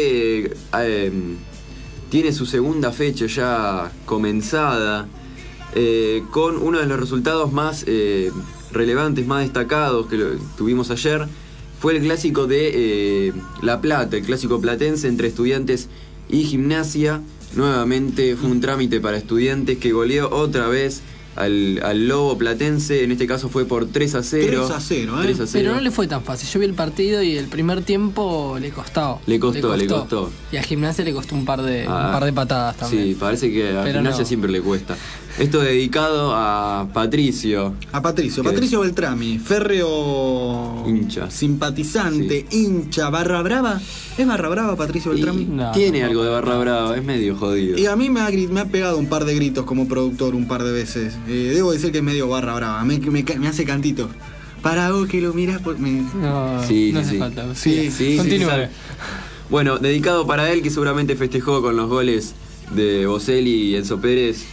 que tiene su segunda fecha ya comenzada? con uno de los resultados más relevantes, más destacados que tuvimos ayer. Fue el clásico de La Plata, el clásico platense entre Estudiantes y Gimnasia. Nuevamente fue un trámite para Estudiantes, que goleó otra vez al Lobo Platense. En este caso fue por 3-0. 3-0, Pero no le fue tan fácil. Yo vi el partido y el primer tiempo le costó. Le costó. Y a Gimnasia le costó un par de patadas también. Sí, parece que a Gimnasia siempre le cuesta. Esto dedicado a Patricio. Patricio Beltrami, férreo hincha, simpatizante, hincha, barra brava. ¿Es barra brava Patricio Beltrami? Tiene algo de barra brava, es medio jodido. Y a mí me ha pegado un par de gritos como productor un par de veces. Debo decir que es medio barra brava, me hace cantito. Para vos que lo mirás por... No hace falta. Sí, continúe. Bueno, dedicado para él, que seguramente festejó con los goles de Boselli y Enzo Pérez.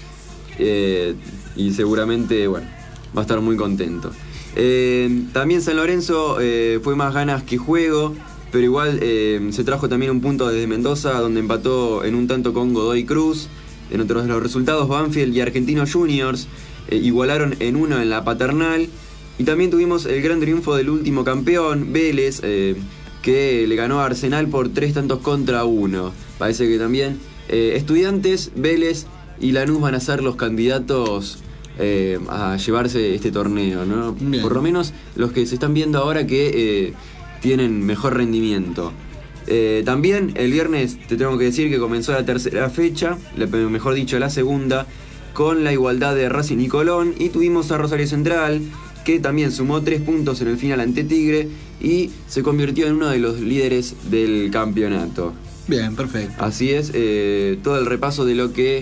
Y seguramente, bueno, va a estar muy contento. También San Lorenzo fue más ganas que juego, pero igual se trajo también un punto desde Mendoza, donde empató en un tanto con Godoy Cruz. En otros de los resultados, Banfield y Argentinos Juniors igualaron en uno en la Paternal. Y también tuvimos el gran triunfo del último campeón, Vélez, que le ganó a Arsenal por 3-1. Parece que también Estudiantes, Vélez y Lanús van a ser los candidatos a llevarse este torneo, ¿no? Por lo menos los que se están viendo ahora que tienen mejor rendimiento. También el viernes te tengo que decir que comenzó la tercera fecha, mejor dicho la segunda, con la igualdad de Racing y Colón, y tuvimos a Rosario Central, que también sumó 3 puntos en el final ante Tigre y se convirtió en uno de los líderes del campeonato. Bien, perfecto. Así es, todo el repaso de lo que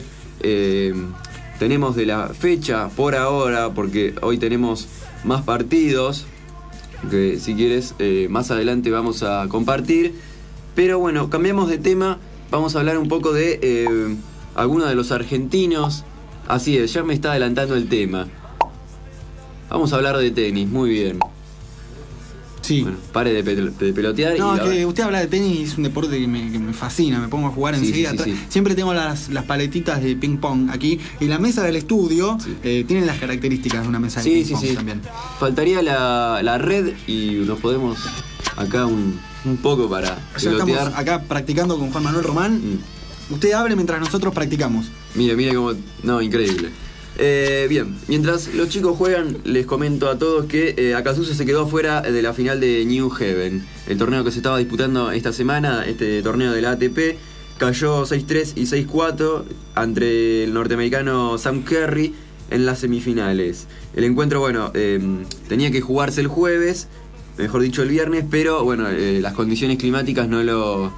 tenemos de la fecha por ahora, porque hoy tenemos más partidos que si quieres más adelante vamos a compartir. Pero bueno, cambiamos de tema, vamos a hablar un poco de algunos de los argentinos. Así es, ya me está adelantando el tema. Vamos a hablar de tenis, muy bien. Sí. Bueno, pare de pelotear. No, que usted habla de tenis, es un deporte que me fascina, me pongo a jugar enseguida. Sí. Siempre tengo las paletitas de ping pong aquí. Y la mesa del estudio tiene las características de una mesa de ping pong también. Faltaría la red y nos podemos acá un poco para pelotear. Estamos acá practicando con Juan Manuel Román. Usted hable mientras nosotros practicamos. Mire cómo... No, increíble. Bien, mientras los chicos juegan, les comento a todos que Acasuse se quedó fuera de la final de New Haven, el torneo que se estaba disputando esta semana, este torneo de la ATP. Cayó 6-3 y 6-4 ante el norteamericano Sam Querrey en las semifinales. El encuentro, bueno, tenía que jugarse el jueves, mejor dicho el viernes, pero bueno, las condiciones climáticas no lo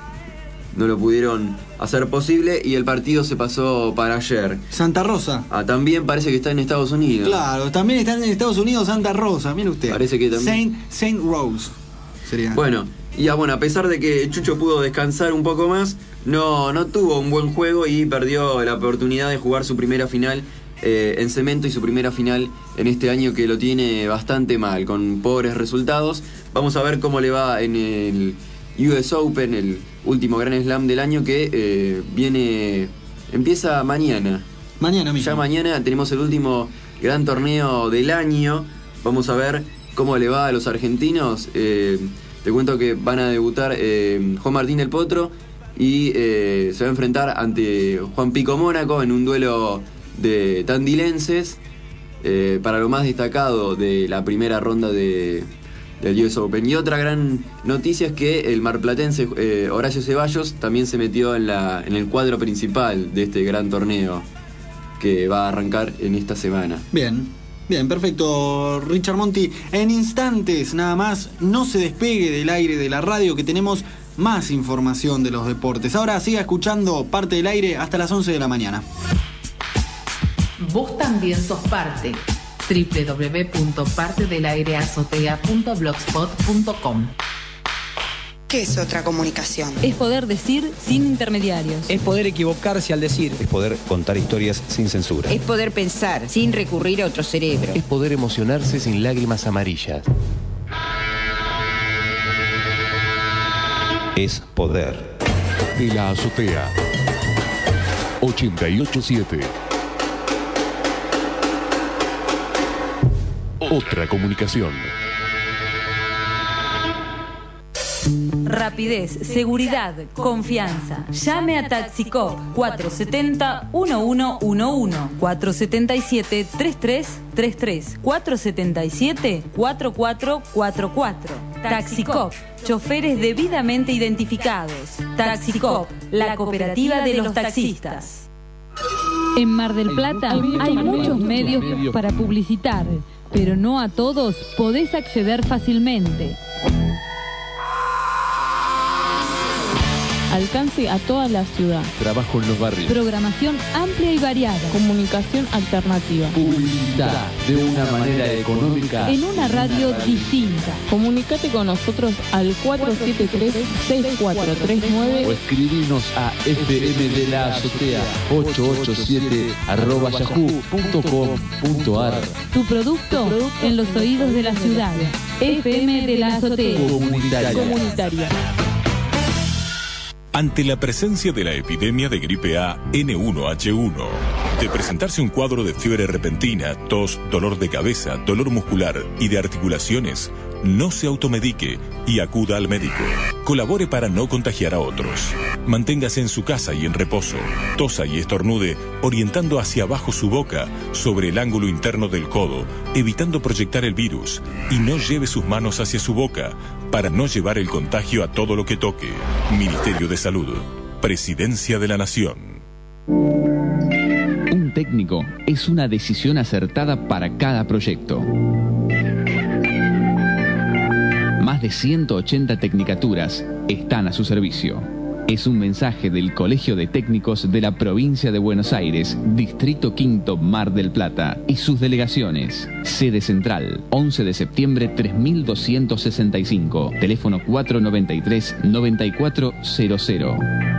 pudieron hacer posible y el partido se pasó para ayer. Santa Rosa. También parece que está en Estados Unidos. Claro, también está en Estados Unidos Santa Rosa, mire usted. Parece que también. Saint Rose sería. Bueno, a pesar de que Chucho pudo descansar un poco más, no tuvo un buen juego y perdió la oportunidad de jugar su primera final en cemento y su primera final en este año que lo tiene bastante mal, con pobres resultados. Vamos a ver cómo le va en el US Open, el último Grand Slam del año que empieza mañana. Mañana mismo. Ya mañana tenemos el último gran torneo del año. Vamos a ver cómo le va a los argentinos. Te cuento que van a debutar Juan Martín del Potro y se va a enfrentar ante Juan Pico Mónaco en un duelo de tandilenses para lo más destacado de la primera ronda del US Open. Y otra gran noticia es que el marplatense Horacio Ceballos también se metió en el cuadro principal de este gran torneo que va a arrancar en esta semana. Bien, perfecto, Richard Monti. En instantes, nada más, no se despegue del aire de la radio, que tenemos más información de los deportes. Ahora siga escuchando Parte del Aire hasta las 11 de la mañana. Vos también sos parte. www.partedelaireazotea.blogspot.com. ¿Qué es otra comunicación? Es poder decir sin intermediarios. Es poder equivocarse al decir. Es poder contar historias sin censura. Es poder pensar sin recurrir a otro cerebro. Es poder emocionarse sin lágrimas amarillas. Es poder. De la azotea. 88.7. Otra comunicación. Rapidez, seguridad, confianza. Llame a Taxicop 470-1111, 477-3333, 477-4444. Taxicop, choferes debidamente identificados. Taxicop, la cooperativa de los taxistas. En Mar del Plata hay muchos medios para publicitar, pero no a todos podés acceder fácilmente. Alcance a toda la ciudad. Trabajo en los barrios. Programación amplia y variada. Comunicación alternativa. Publicidad de una manera económica. En una radio distinta. Comunicate con nosotros al 473-6439 o escribinos a fmdelazotea887@yahoo.com.ar. Tu producto en los oídos de la ciudad. FM de la Azotea. Comunitaria. Ante la presencia de la epidemia de gripe A N1H1, de presentarse un cuadro de fiebre repentina, tos, dolor de cabeza, dolor muscular y de articulaciones, no se automedique y acuda al médico. Colabore para no contagiar a otros. Manténgase en su casa y en reposo. Tosa y estornude, orientando hacia abajo su boca, sobre el ángulo interno del codo, evitando proyectar el virus. Y no lleve sus manos hacia su boca, para no llevar el contagio a todo lo que toque. Ministerio de Salud. Presidencia de la Nación. Un técnico es una decisión acertada para cada proyecto. Más de 180 tecnicaturas están a su servicio. Es un mensaje del Colegio de Técnicos de la Provincia de Buenos Aires, Distrito Quinto, Mar del Plata, y sus delegaciones. Sede central, 11 de septiembre 3265, teléfono 493-9400.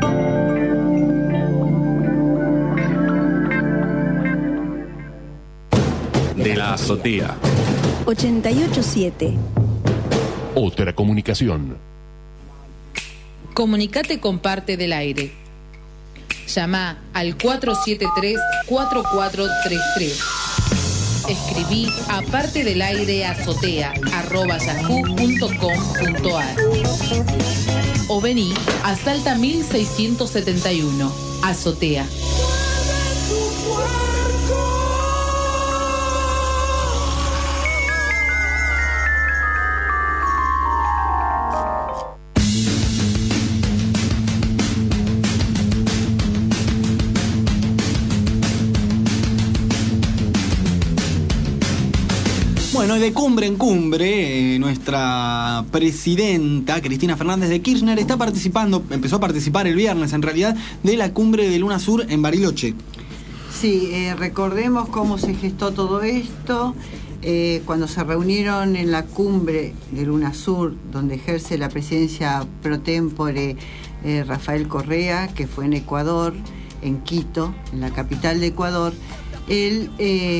De la Azotea. 88.7. Otra comunicación. Comunicate con Parte del Aire. Llama al 473-4433. Escribí a parteDelAireAzotea@yahoo.com.ar o vení a Salta 1671, Azotea. Bueno, y de cumbre en cumbre, nuestra presidenta, Cristina Fernández de Kirchner, empezó a participar el viernes, en realidad, de la cumbre del UNASUR en Bariloche. Sí, recordemos cómo se gestó todo esto, cuando se reunieron en la cumbre del UNASUR, donde ejerce la presidencia pro tempore Rafael Correa, que fue en Ecuador, en Quito, en la capital de Ecuador. Él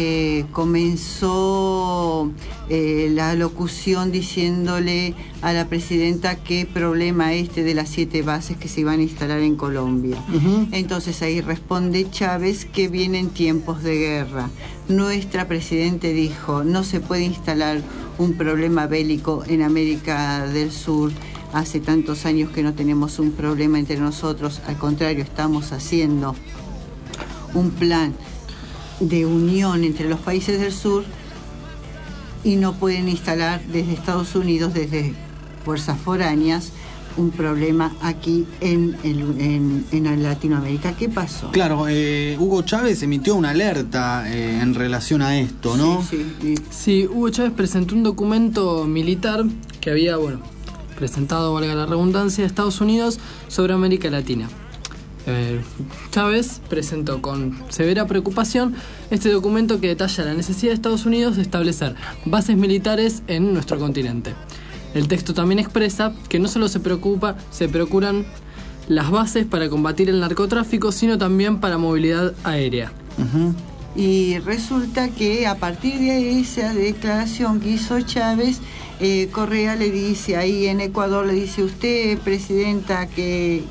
comenzó la locución diciéndole a la presidenta qué problema de las 7 bases que se iban a instalar en Colombia. Entonces ahí responde Chávez que vienen tiempos de guerra. Nuestra presidente dijo, no se puede instalar un problema bélico en América del Sur. Hace tantos años que no tenemos un problema entre nosotros, al contrario, estamos haciendo un plan de unión entre los países del sur y no pueden instalar desde Estados Unidos, desde fuerzas foráneas, un problema aquí en Latinoamérica. ¿Qué pasó? Claro, Hugo Chávez emitió una alerta en relación a esto, ¿no? Sí, Hugo Chávez presentó un documento militar que había, presentado, valga la redundancia, a Estados Unidos sobre América Latina. Chávez presentó con severa preocupación este documento que detalla la necesidad de Estados Unidos de establecer bases militares en nuestro continente. El texto también expresa que no solo se procuran las bases para combatir el narcotráfico, sino también para movilidad aérea. Y resulta que a partir de esa declaración que hizo Chávez, Correa le dice ahí en Ecuador, le dice, usted, presidenta, que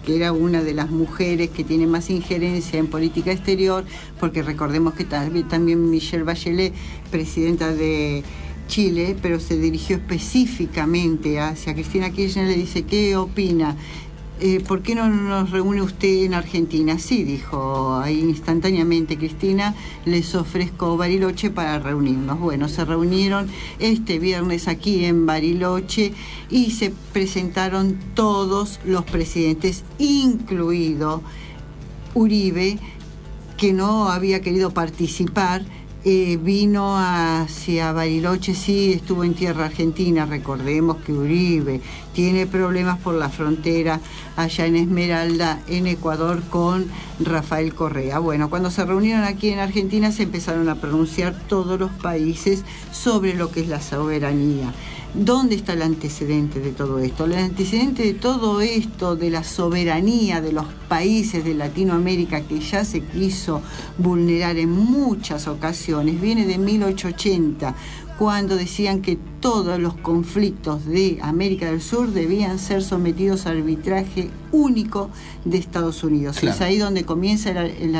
que era una de las mujeres que tiene más injerencia en política exterior, porque recordemos que también Michelle Bachelet, presidenta de Chile, pero se dirigió específicamente hacia Cristina Kirchner, le dice, ¿qué opina? ¿Por qué no nos reúne usted en Argentina? Sí, dijo ahí instantáneamente Cristina, les ofrezco Bariloche para reunirnos. Bueno, se reunieron este viernes aquí en Bariloche y se presentaron todos los presidentes, incluido Uribe, que no había querido participar. Vino hacia Bariloche, sí, estuvo en tierra argentina. Recordemos que Uribe tiene problemas por la frontera allá en Esmeralda, en Ecuador, con Rafael Correa. Bueno, cuando se reunieron aquí en Argentina se empezaron a pronunciar todos los países sobre lo que es la soberanía. ¿Dónde está el antecedente de todo esto? El antecedente de todo esto, de la soberanía de los países de Latinoamérica que ya se quiso vulnerar en muchas ocasiones, viene de 1880, cuando decían que todos los conflictos de América del Sur debían ser sometidos al arbitraje único de Estados Unidos. Claro. Es ahí donde comienza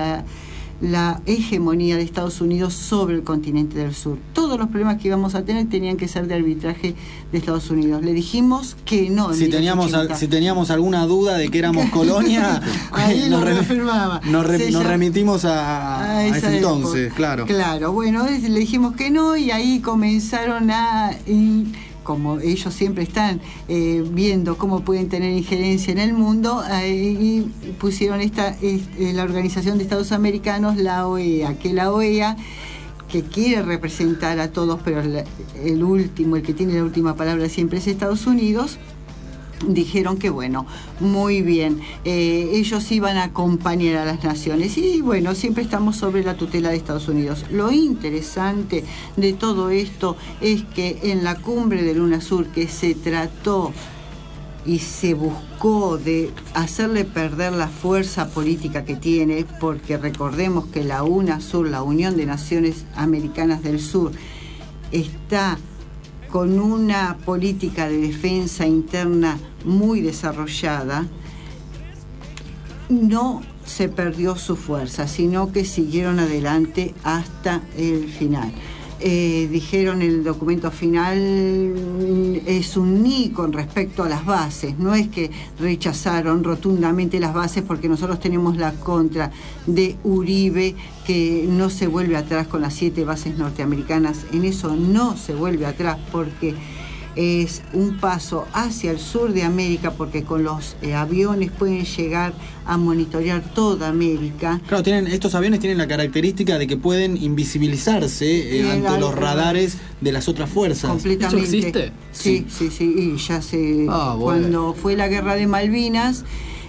la hegemonía de Estados Unidos sobre el continente del sur. Todos los problemas que íbamos a tener tenían que ser de arbitraje de Estados Unidos. Le dijimos que no. Si teníamos alguna duda de que éramos colonia, ahí lo reafirmaba. Nos remitimos a ese entonces, claro. Claro, bueno, le dijimos que no y ahí comenzaron como ellos siempre están viendo cómo pueden tener injerencia en el mundo, y pusieron la Organización de Estados Americanos, la OEA, que la OEA, que quiere representar a todos, pero el que tiene la última palabra siempre es Estados Unidos. Dijeron que bueno, muy bien, ellos iban a acompañar a las naciones y bueno, siempre estamos sobre la tutela de Estados Unidos. Lo interesante de todo esto es que en la cumbre del UNASUR, que se trató y se buscó de hacerle perder la fuerza política que tiene, porque recordemos que la UNASUR, la Unión de Naciones Americanas del Sur, está con una política de defensa interna muy desarrollada, no se perdió su fuerza, sino que siguieron adelante hasta el final. Dijeron el documento final es un ni con respecto a las bases, no es que rechazaron rotundamente las bases, porque nosotros tenemos la contra de Uribe, que no se vuelve atrás con las 7 bases norteamericanas. En eso no se vuelve atrás, porque es un paso hacia el sur de América, porque con los aviones pueden llegar a monitorear toda América. Claro, estos aviones tienen la característica de que pueden invisibilizarse ante los radares de las otras fuerzas. Completamente. ¿Eso existe? Sí, y ya se... Cuando fue la guerra de Malvinas,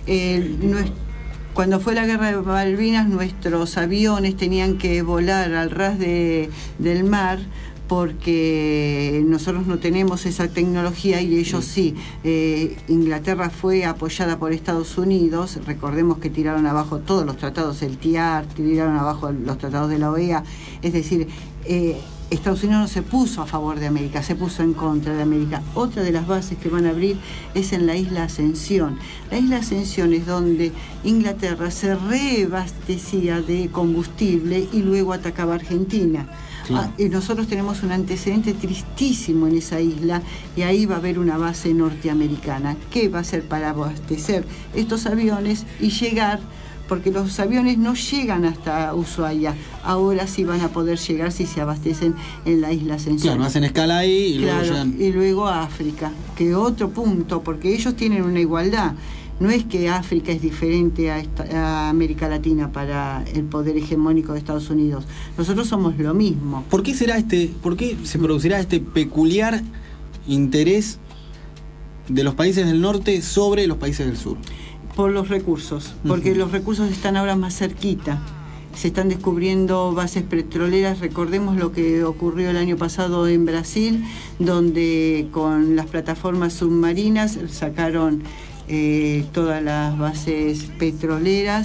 nuestros aviones tenían que volar al ras del mar, porque nosotros no tenemos esa tecnología y ellos sí. Inglaterra fue apoyada por Estados Unidos. Recordemos que tiraron abajo todos los tratados, el TIAR, tiraron abajo los tratados de la OEA. Es decir, Estados Unidos no se puso a favor de América, se puso en contra de América. Otra de las bases que van a abrir es en la isla Ascensión. La isla Ascensión es donde Inglaterra se reabastecía de combustible y luego atacaba a Argentina. Y nosotros tenemos un antecedente tristísimo en esa isla, y ahí va a haber una base norteamericana. ¿Qué va a hacer para abastecer estos aviones y llegar? Porque los aviones no llegan hasta Ushuaia. Ahora sí van a poder llegar si se abastecen en la isla Ascensión. Claro, hacen escala ahí y luego llegan. Y luego a África, que otro punto, porque ellos tienen una igualdad. No es que África es diferente a América Latina para el poder hegemónico de Estados Unidos. Nosotros somos lo mismo. ¿Por qué se producirá este peculiar interés de los países del norte sobre los países del sur? Por los recursos, porque los recursos están ahora más cerquita. Se están descubriendo bases petroleras. Recordemos lo que ocurrió el año pasado en Brasil, donde con las plataformas submarinas sacaron todas las bases petroleras,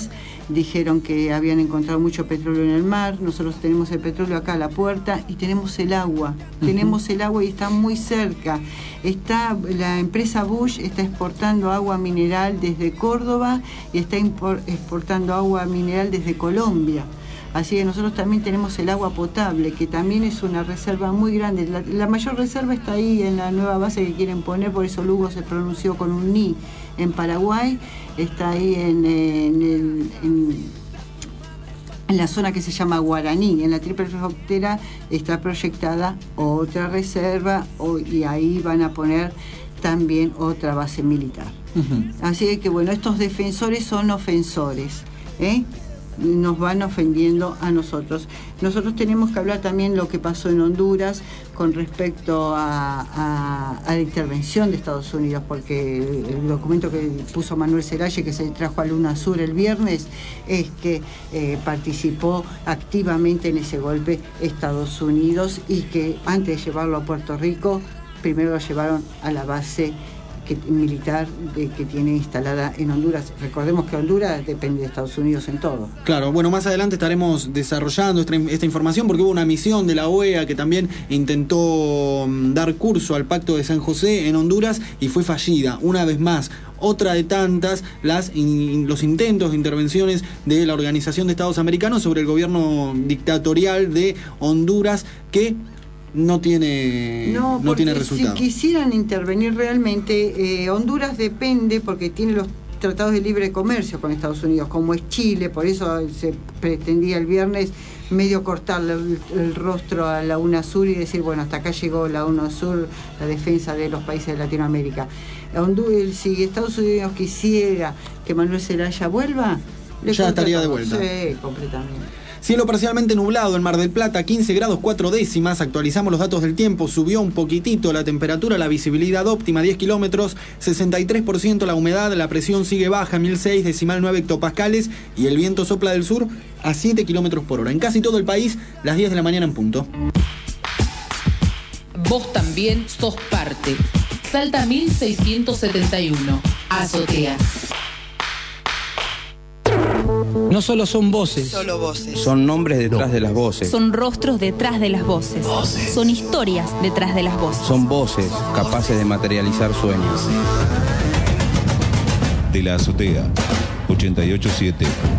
dijeron que habían encontrado mucho petróleo en el mar. Nosotros tenemos el petróleo acá a la puerta y tenemos el agua. Tenemos el agua y está muy cerca. La empresa Bush está exportando agua mineral desde Córdoba y está exportando agua mineral desde Colombia. Así que nosotros también tenemos el agua potable, que también es una reserva muy grande. La mayor reserva está ahí en la nueva base que quieren poner, por eso Lugo se pronunció con un ni en Paraguay. Está ahí en la zona que se llama Guaraní, en la triple frontera está proyectada otra reserva y ahí van a poner también otra base militar. Así que bueno, estos defensores son ofensores, nos van ofendiendo a nosotros. Nosotros tenemos que hablar también lo que pasó en Honduras con respecto a la intervención de Estados Unidos, porque el documento que puso Manuel Zelaye, que se trajo a Luna Sur el viernes, es que participó activamente en ese golpe Estados Unidos y que antes de llevarlo a Puerto Rico, primero lo llevaron a la base militar que tiene instalada en Honduras. Recordemos que Honduras depende de Estados Unidos en todo. Claro, bueno, más adelante estaremos desarrollando esta información porque hubo una misión de la OEA que también intentó dar curso al Pacto de San José en Honduras y fue fallida, una vez más. Otra de tantas los intentos de intervenciones de la Organización de Estados Americanos sobre el gobierno dictatorial de Honduras que no tiene resultado. Si quisieran intervenir realmente, Honduras depende, porque tiene los tratados de libre comercio con Estados Unidos, como es Chile, por eso se pretendía el viernes medio cortarle el rostro a la UNASUR y decir, bueno, hasta acá llegó la UNASUR, la defensa de los países de Latinoamérica. Si Estados Unidos quisiera que Manuel Zelaya vuelva, ya estaría de vuelta. Sí, completamente. Cielo parcialmente nublado en Mar del Plata, 15 grados 4 décimas. Actualizamos los datos del tiempo. Subió un poquitito la temperatura, la visibilidad óptima 10 kilómetros, 63% la humedad, la presión sigue baja, 1006 decimal 9 hectopascales y el viento sopla del sur a 7 kilómetros por hora. En casi todo el país, las 10 de la mañana en punto. Vos también sos parte. Salta 1671. Azotea. No solo son voces. Solo voces. Son nombres detrás de las voces. Son rostros detrás de las voces. Son historias detrás de las voces. Son voces capaces de materializar sueños. De la azotea, 88.7.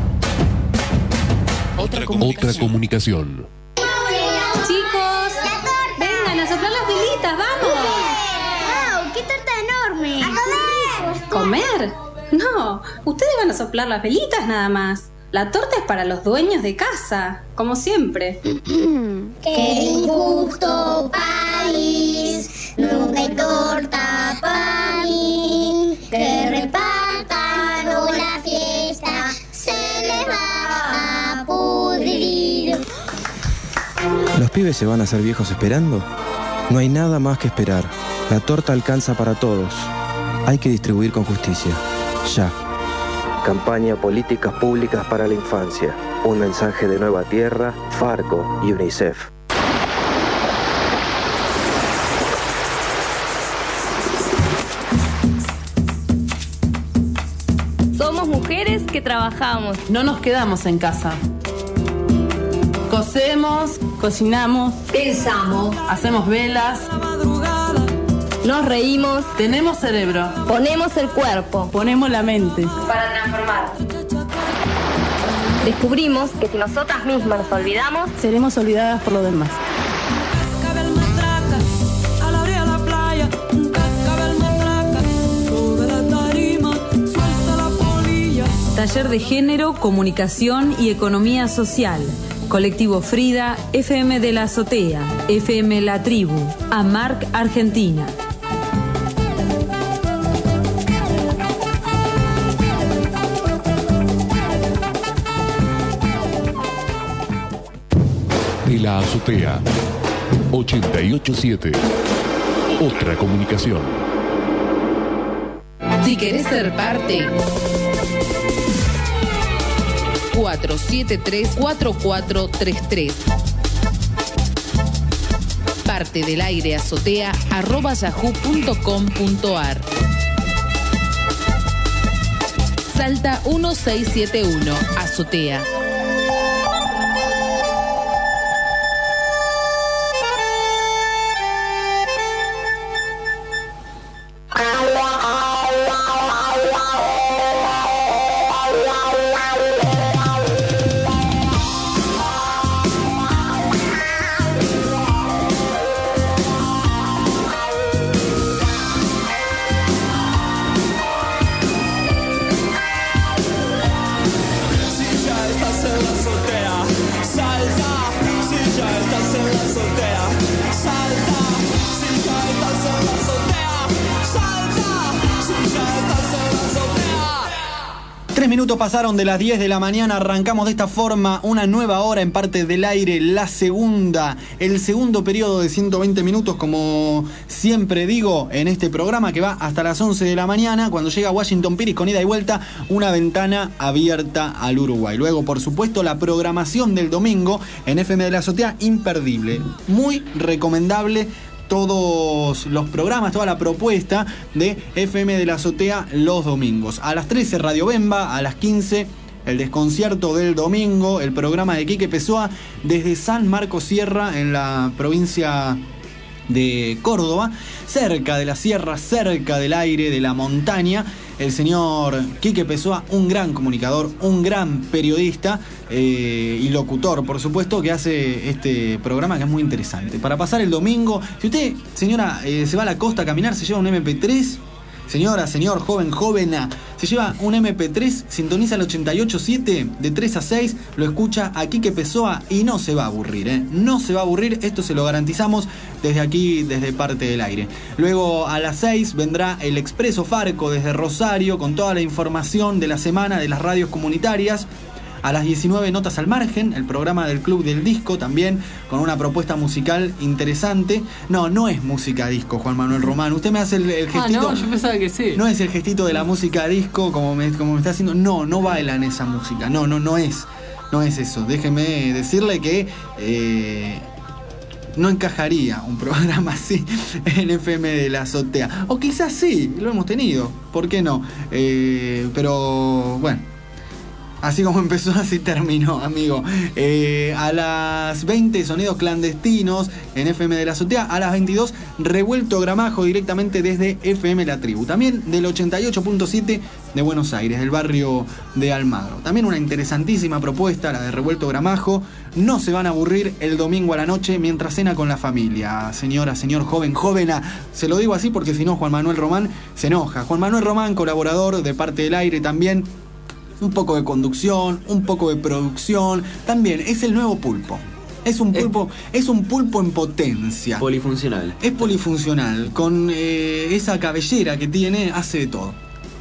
Otra comunicación. Chicos, vengan a soplar las velitas, vamos. ¡Wow! ¡Qué torta enorme! ¡A comer! ¿Comer? No, ustedes van a soplar las velitas nada más. La torta es para los dueños de casa, como siempre. ¡Qué injusto país! Nunca hay torta para mí. Que repartan la fiesta, se les va a pudrir. ¿Los pibes se van a hacer viejos esperando? No hay nada más que esperar. La torta alcanza para todos. Hay que distribuir con justicia. Ya. Campaña Políticas Públicas para la Infancia. Un mensaje de Nueva Tierra, Farco y UNICEF. Somos mujeres que trabajamos. No nos quedamos en casa. Cosemos, cocinamos, pensamos, hacemos velas, nos reímos, tenemos cerebro, ponemos el cuerpo, ponemos la mente para transformar. Descubrimos que si nosotras mismas nos olvidamos, seremos olvidadas por los demás. Taller de Género, Comunicación y Economía Social. Colectivo Frida, FM de la Azotea, FM La Tribu, AMARC Argentina. De la Azotea, 88.7. Otra comunicación. Si querés ser parte, 473-4433. Parte del aire azotea @yahoo.com.ar. Salta 1671, Azotea. Minutos pasaron de las 10 de la mañana, arrancamos de esta forma una nueva hora en Parte del Aire, la segunda, el segundo periodo de 120 minutos, como siempre digo, en este programa que va hasta las 11 de la mañana, cuando llega Washington Piris con ida y vuelta, una ventana abierta al Uruguay. Luego, por supuesto, la programación del domingo en FM de la Azotea, imperdible, muy recomendable. Todos los programas, toda la propuesta de FM de la Azotea los domingos. A las 13 Radio Bemba, a las 15 el desconcierto del domingo, el programa de Quique Pessoa desde San Marcos Sierra en la provincia de Córdoba, cerca de la sierra, cerca del aire, de la montaña. El señor Quique Pessoa, un gran comunicador, un gran periodista y locutor, por supuesto, que hace este programa que es muy interesante. Para pasar el domingo, si usted, señora, se va a la costa a caminar, se lleva un MP3, señora, señor, joven, jovena, se lleva un MP3, sintoniza el 88.7 de 3 a 6, lo escucha a Quique Pessoa y no se va a aburrir, no se va a aburrir, esto se lo garantizamos desde aquí, desde Parte del Aire. Luego a las 6 vendrá el Expreso Farco desde Rosario con toda la información de la semana de las radios comunitarias. A las 19 Notas al Margen, el programa del Club del Disco, también con una propuesta musical interesante. No es música disco, Juan Manuel Román. Usted me hace el gestito. No, yo pensaba que sí. No es el gestito de la música disco como me está haciendo. No bailan esa música. No es eso. Déjeme decirle que no encajaría un programa así en FM de la Azotea. O quizás sí, lo hemos tenido. ¿Por qué no? Pero bueno. Así como empezó, así terminó, amigo. A las 20, Sonidos Clandestinos en FM de la Azotea. A las 22, Revuelto Gramajo directamente desde FM La Tribu. También del 88.7 de Buenos Aires, del barrio de Almagro. También una interesantísima propuesta, la de Revuelto Gramajo. No se van a aburrir el domingo a la noche mientras cena con la familia. Señora, señor, joven, jovena. Se lo digo así porque si no, Juan Manuel Román se enoja. Juan Manuel Román, colaborador de Parte del Aire también. Un poco de conducción, un poco de producción. También es el nuevo pulpo. Es un pulpo en potencia. Polifuncional. Es polifuncional. Con esa cabellera que tiene, hace de todo.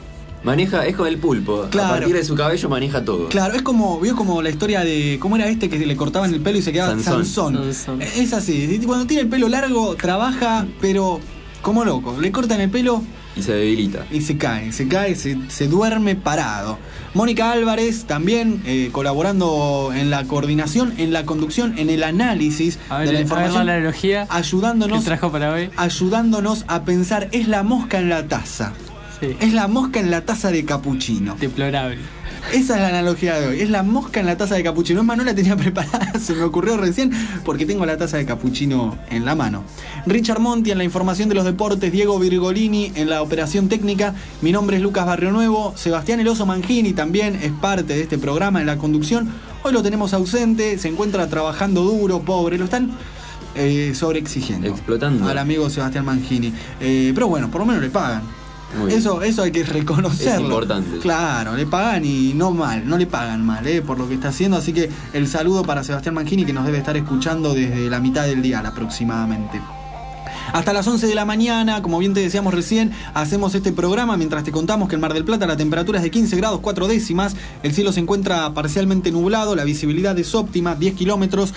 Es con el pulpo. Claro. A partir de su cabello maneja todo. Claro, es como, vio como la historia de cómo era este que le cortaban el pelo y se quedaba Sansón. Es así. Cuando tiene el pelo largo, trabaja, pero como loco. Le cortan el pelo y se debilita. Y se cae, se duerme parado. Mónica Álvarez también colaborando en la coordinación, en la conducción, en el análisis de la información. A ver la analogía ayudándonos, que trajo para hoy. Ayudándonos a pensar, es la mosca en la taza. Sí. Es la mosca en la taza de capuchino. Deplorable. Esa es la analogía de hoy. Es la mosca en la taza de capuchino. Es más, no la tenía preparada, se me ocurrió recién porque tengo la taza de capuchino en la mano. Richard Monti en la información de los deportes, Diego Virgolini en la operación técnica. Mi nombre es Lucas Barrionuevo. Sebastián El Oso Mangini también es parte de este programa en la conducción. Hoy lo tenemos ausente, se encuentra trabajando duro, pobre. Lo están sobreexigiendo. Explotando. Al amigo Sebastián Mangini. Pero bueno, por lo menos le pagan. Eso hay que reconocerlo. Es importante. Claro, le pagan y no le pagan mal, por lo que está haciendo. Así que el saludo para Sebastián Mangini, que nos debe estar escuchando desde la mitad del día aproximadamente. Hasta las 11 de la mañana, como bien te decíamos recién, hacemos este programa mientras te contamos que en Mar del Plata la temperatura es de 15 grados 4 décimas, el cielo se encuentra parcialmente nublado, la visibilidad es óptima, 10 kilómetros,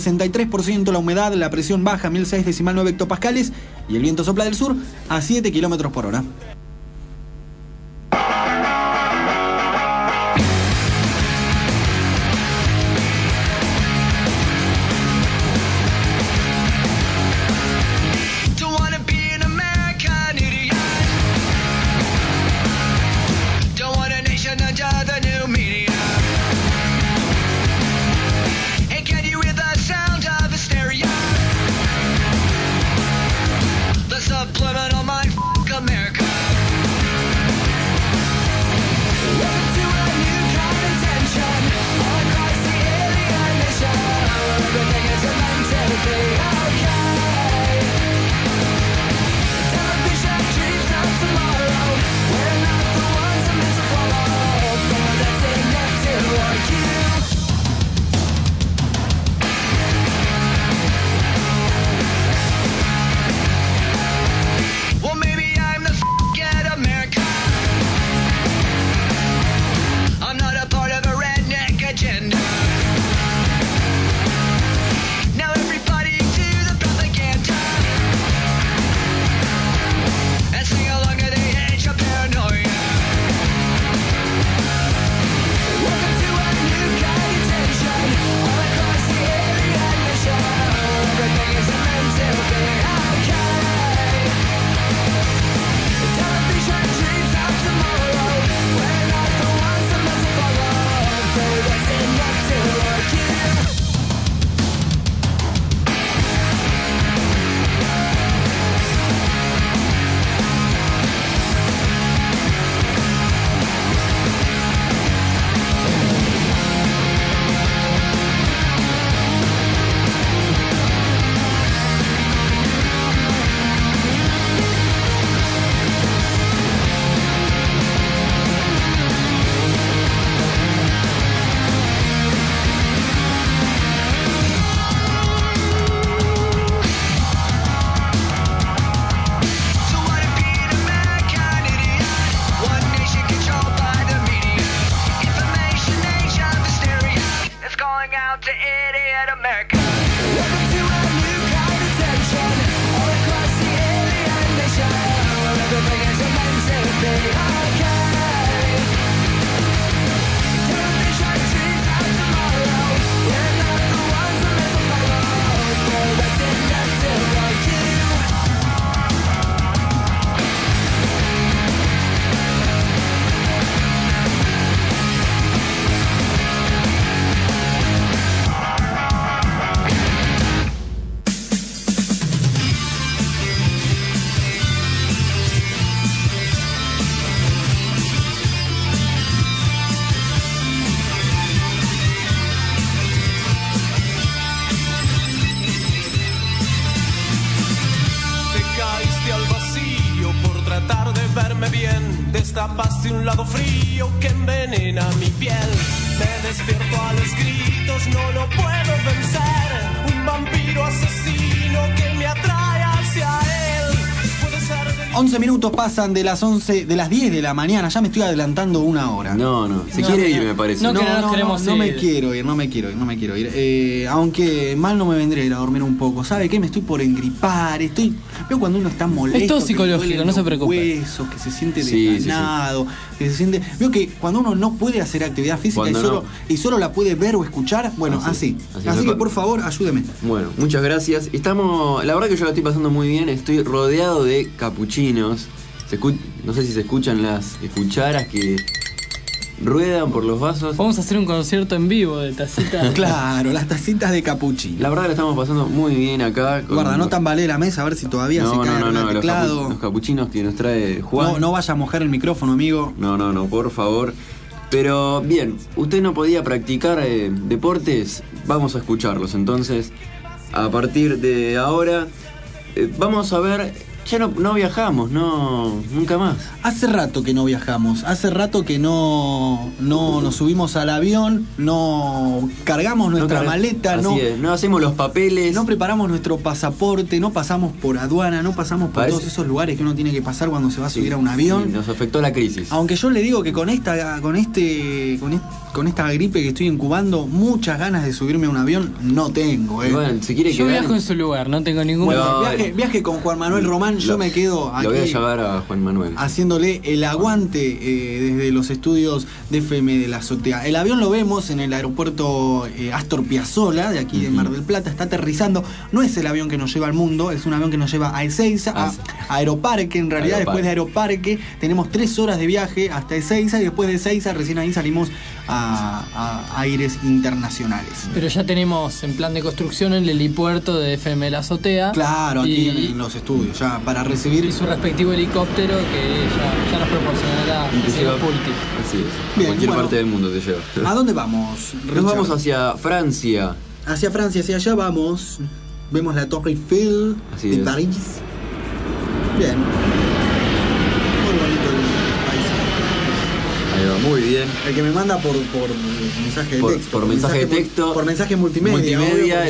63% la humedad, la presión baja, 1006,9 hectopascales y el viento sopla del sur a 7 kilómetros por hora. escapas de un lado frío que envenena mi piel. Me despierto a los gritos, no lo puedo vencer. Un vampiro asesino que me atrae hacia él. Puede ser del... 11 minutos pasan de las 10 de la mañana. Ya me estoy adelantando una hora. No, se quiere ir, me parece. No me quiero ir. Aunque mal no me vendría a ir a dormir un poco. ¿Sabe qué? Me estoy por engripar. Veo cuando uno está molesto. Es todo psicológico, no se preocupe. Huesos, que se siente desganado, que se siente. Veo que cuando uno no puede hacer actividad física y solo la puede ver o escuchar, bueno, así que por favor, ayúdeme. Bueno, muchas gracias. La verdad que yo la estoy pasando muy bien. Estoy rodeado de capuchinos. No sé si se escuchan las cucharas que ruedan por los vasos. Vamos a hacer un concierto en vivo de tacitas. Claro, las tacitas de capuchino. La verdad que la estamos pasando muy bien acá. Guarda, no tambalee la mesa a ver si todavía se cae el teclado. Los capuchinos que nos trae Juan. No vaya a mojar el micrófono, amigo. No, por favor. Pero bien, usted no podía practicar deportes, vamos a escucharlos. Entonces, a partir de ahora, vamos a ver. Ya no viajamos, nunca más. Hace rato que no viajamos, hace rato que no nos subimos al avión, no cargamos nuestra maleta, no hacemos los papeles, no preparamos nuestro pasaporte, no pasamos por aduana, no pasamos por todos esos lugares que uno tiene que pasar cuando se va a subir a un avión. Sí, nos afectó la crisis. Aunque yo le digo que con esta gripe que estoy incubando, muchas ganas de subirme a un avión no tengo. Bueno, si quiere yo viajo en su lugar, no tengo ningún viaje con Juan Manuel Román. Yo me quedo aquí. Lo voy a llevar a Juan Manuel. Haciéndole el aguante desde los estudios de FM de la Azotea. El avión lo vemos en el aeropuerto Astor Piazzolla, de aquí de Mar del Plata. Está aterrizando. No es el avión que nos lleva al mundo, es un avión que nos lleva a Ezeiza, a Aeroparque. En realidad, después de Aeroparque, tenemos 3 horas de viaje hasta Ezeiza. Y después de Ezeiza, recién ahí salimos a aires internacionales. Pero ya tenemos en plan de construcción el helipuerto de FM de la Azotea. Claro, aquí en los estudios, ya para recibir. Y su respectivo helicóptero que ya nos proporcionará el Pulti. Así es. Bien, cualquier parte del mundo te lleva. ¿A dónde vamos, Richard? Nos vamos hacia Francia. Hacia allá vamos. Vemos la Torre Eiffel de París. Bien. Muy bonito el país. Ahí va, muy bien. El que me manda por mensaje de texto. Por mensaje de texto. Por mensaje multimedia.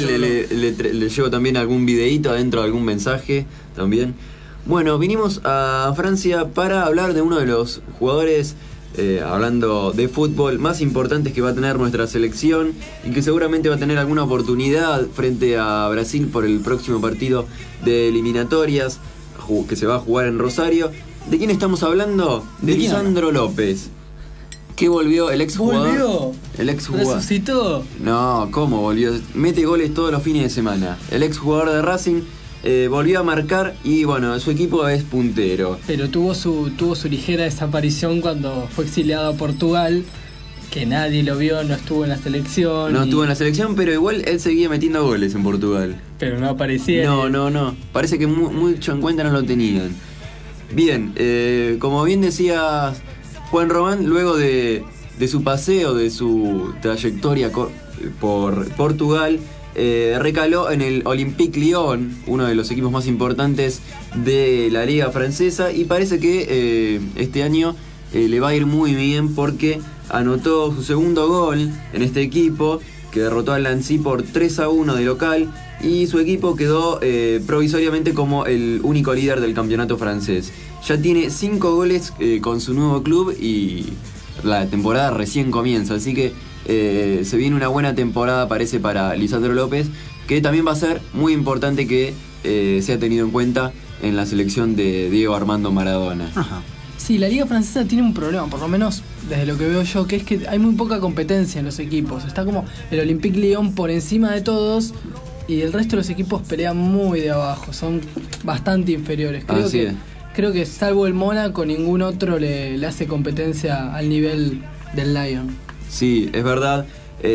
Le llevo también algún videíto adentro de algún mensaje también. Bueno, vinimos a Francia para hablar de uno de los jugadores, hablando de fútbol, más importantes que va a tener nuestra selección y que seguramente va a tener alguna oportunidad frente a Brasil por el próximo partido de eliminatorias que se va a jugar en Rosario. ¿De quién estamos hablando? De Lisandro López. Que volvió, el ex jugador. ¿Volvió? El ex jugador. ¿Resucitó? No, ¿cómo volvió? Mete goles todos los fines de semana. El ex jugador de Racing volvió a marcar y bueno, su equipo es puntero. Pero tuvo su ligera desaparición cuando fue exiliado a Portugal, que nadie lo vio, no estuvo en la selección. No estuvo en la selección, pero igual él seguía metiendo goles en Portugal. Pero no aparecía. No. Parece que mucho en cuenta no lo tenían. Bien, como bien decía Juan Román, luego de su paseo, de su trayectoria por Portugal, recaló en el Olympique Lyon, uno de los equipos más importantes de la liga francesa, y parece que este año le va a ir muy bien porque anotó su segundo gol en este equipo, que derrotó al Nancy por 3-1 de local, y su equipo quedó provisoriamente como el único líder del campeonato francés. Ya tiene 5 goles con su nuevo club y la temporada recién comienza, así que se viene una buena temporada, parece, para Lisandro López, que también va a ser muy importante que sea tenido en cuenta en la selección de Diego Armando Maradona. Ajá. Sí, la liga francesa tiene un problema, por lo menos desde lo que veo yo, que es que hay muy poca competencia en los equipos. Está como el Olympique Lyon por encima de todos y el resto de los equipos pelean muy de abajo, son bastante inferiores. Creo que salvo el Mónaco, ningún otro le hace competencia al nivel del Lyon. Sí, es verdad.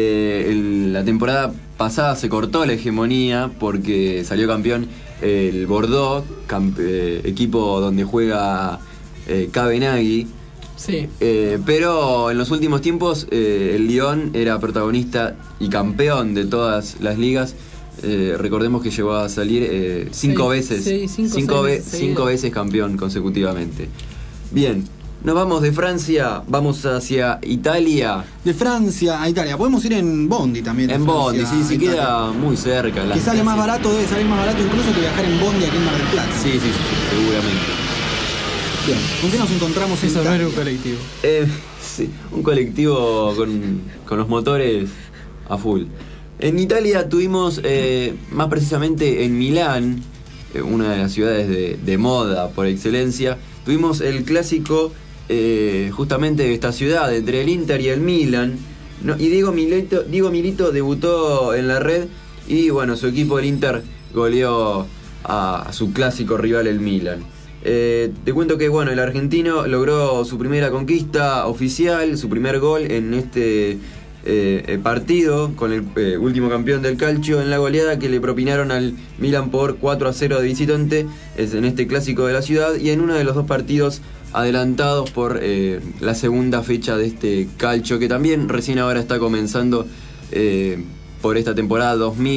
La temporada pasada se cortó la hegemonía porque salió campeón el Bordeaux, equipo donde juega Cabenagui. Sí. Pero en los últimos tiempos el Lyon era protagonista y campeón de todas las ligas. Recordemos que llegó a salir 5 veces. 5 veces campeón consecutivamente. Bien, Nos vamos de Francia, vamos hacia Italia. De Francia a Italia. Podemos ir en Bondi también. En Bondi, sí, queda muy cerca. Que sale más barato, debe salir más barato incluso que viajar en Bondi aquí en Mar del Plata. Sí, seguramente. Bien, ¿con qué nos encontramos en Italia? Eso no era un colectivo. Sí, un colectivo con los motores a full. En Italia tuvimos, más precisamente en Milán, una de las ciudades de moda por excelencia, tuvimos el clásico justamente de esta ciudad, entre el Inter y el Milan. Y Diego Milito debutó en la red y bueno, su equipo, el Inter, goleó a su clásico rival, el Milan. Te cuento que bueno, el argentino logró su primera conquista oficial, su primer gol en este partido con el último campeón del calcio, en la goleada que le propinaron al Milan por 4-0 de visitante, es en este clásico de la ciudad, y en uno de los dos partidos adelantados por la segunda fecha de este calcio, que también recién ahora está comenzando por esta temporada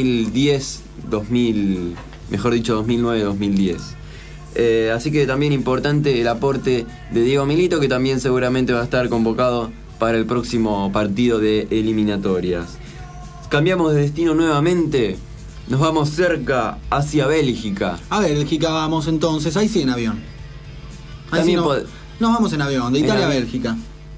2009-2010. Así que también importante el aporte de Diego Milito, que también seguramente va a estar convocado para el próximo partido de eliminatorias. Cambiamos de destino nuevamente, nos vamos cerca hacia Bélgica. A Bélgica vamos entonces, ahí sí en avión. Ahí sí nos vamos en avión, de Italia a Bélgica.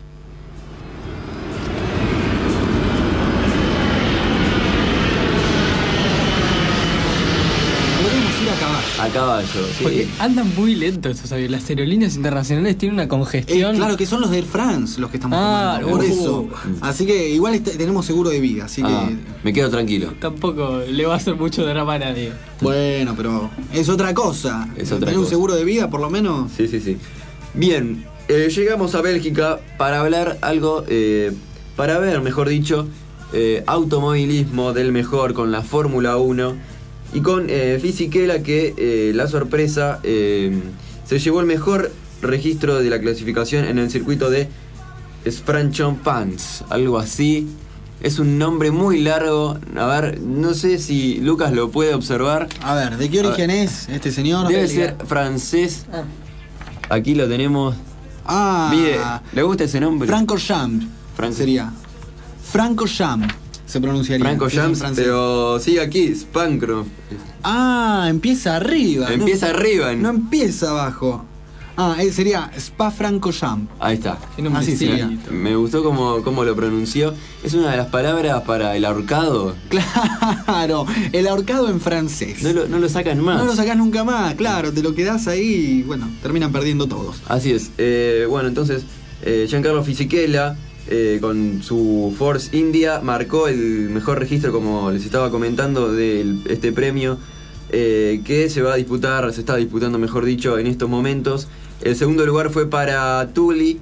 A caballo, sí. Porque andan muy lentos estos aviones. Las aerolíneas internacionales tienen una congestión. Claro que son los de Air France los que estamos tomando, por eso. Así que igual tenemos seguro de vida, así que me quedo tranquilo. Tampoco le va a hacer mucho drama a nadie. Bueno, pero es otra cosa. Tener un seguro de vida, por lo menos. Sí. Bien, llegamos a Bélgica para hablar algo, para ver, mejor dicho, automovilismo del mejor con la Fórmula 1. Y con Fisichella, que la sorpresa se llevó el mejor registro de la clasificación en el circuito de Spa-Francorchamps, algo así. Es un nombre muy largo. A ver, no sé si Lucas lo puede observar. A ver, ¿de qué origen es este señor? Debe ser francés. Aquí lo tenemos. Mire, ¿le gusta ese nombre? Francorchamps sería. Francorchamps. Se pronunciaría. Francorchamps, pero sigue aquí, Spancro. Empieza arriba. Empieza arriba. No empieza abajo. Sería Spa-Francorchamps. Ahí está. Así sería. Me gustó cómo lo pronunció. Es una de las palabras para el ahorcado. Claro, el ahorcado en francés. No lo sacan más. No lo sacas nunca más, claro, te lo quedás ahí y bueno, terminan perdiendo todos. Así es. Bueno, entonces, Giancarlo Fisichella, con su Force India, marcó el mejor registro, como les estaba comentando, de este premio que se está disputando, mejor dicho, en estos momentos. El segundo lugar fue para Trulli,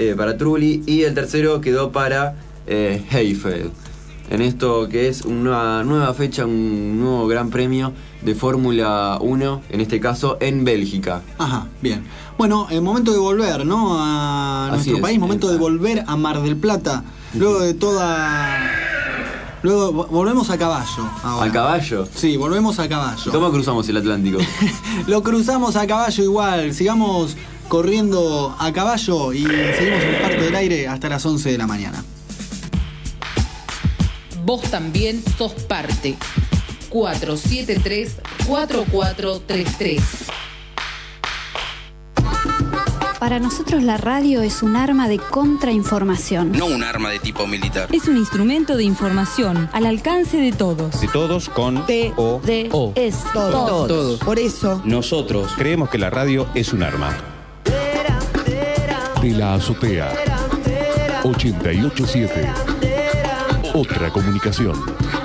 y el tercero quedó para Heifel. En esto que es una nueva fecha, un nuevo gran premio de Fórmula 1, en este caso en Bélgica. Ajá, bien. Bueno, momento de volver, ¿no? A nuestro país, momento de volver a Mar del Plata. Luego de Luego volvemos a caballo ahora. ¿A caballo? Sí, volvemos a caballo. ¿Cómo cruzamos el Atlántico? Lo cruzamos a caballo igual. Sigamos corriendo a caballo y seguimos en parte del aire hasta las 11 de la mañana. Vos también sos parte. 473-4433. Para nosotros la radio es un arma de contrainformación. No un arma de tipo militar. Es un instrumento de información al alcance de todos. De todos con T-O-D-S. Todos. Por eso Nosotros creemos que la radio es un arma. De la azotea 88.7. Otra comunicación.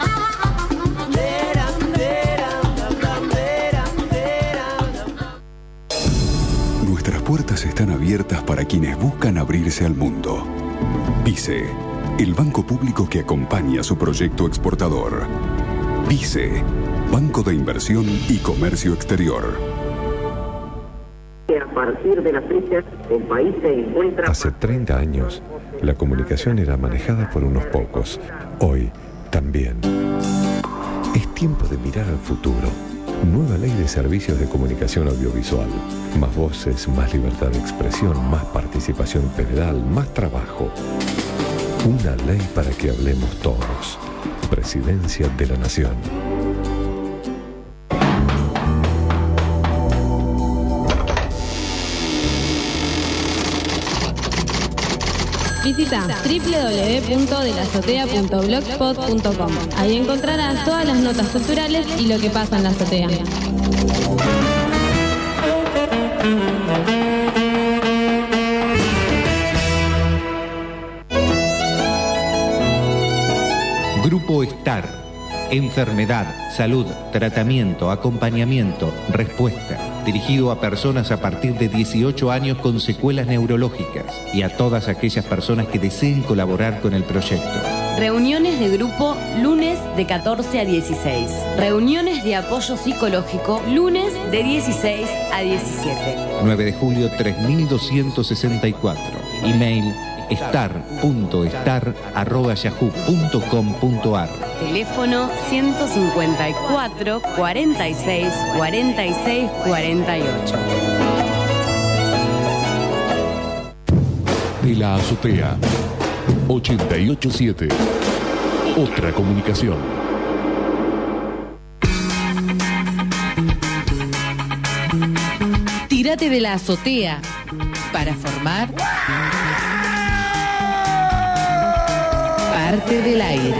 Nuestras puertas están abiertas para quienes buscan abrirse al mundo. PICE, el banco público que acompaña su proyecto exportador. PICE, Banco de Inversión y Comercio Exterior. A partir de la fecha, el país se encuentra... Hace 30 años, la comunicación era manejada por unos pocos. Hoy, también. Es tiempo de mirar al futuro, Nueva Ley de Servicios de Comunicación Audiovisual. Más voces, más libertad de expresión, más participación federal, más trabajo. Una ley para que hablemos todos. Presidencia de la Nación. Visita www.delazotea.blogspot.com. Ahí encontrarás todas las notas culturales y lo que pasa en la azotea. Grupo Estar. Enfermedad, salud, tratamiento, acompañamiento, respuesta. Dirigido a personas a partir de 18 años con secuelas neurológicas y a todas aquellas personas que deseen colaborar con el proyecto. Reuniones de grupo lunes de 14 a 16. Reuniones de apoyo psicológico lunes de 16 a 17. 9 de julio 3264. Email estar.estar@yahoo.com.ar. Teléfono 154 46 46 48. De la azotea 887. Otra comunicación. Tírate de la azotea para formar parte del aire.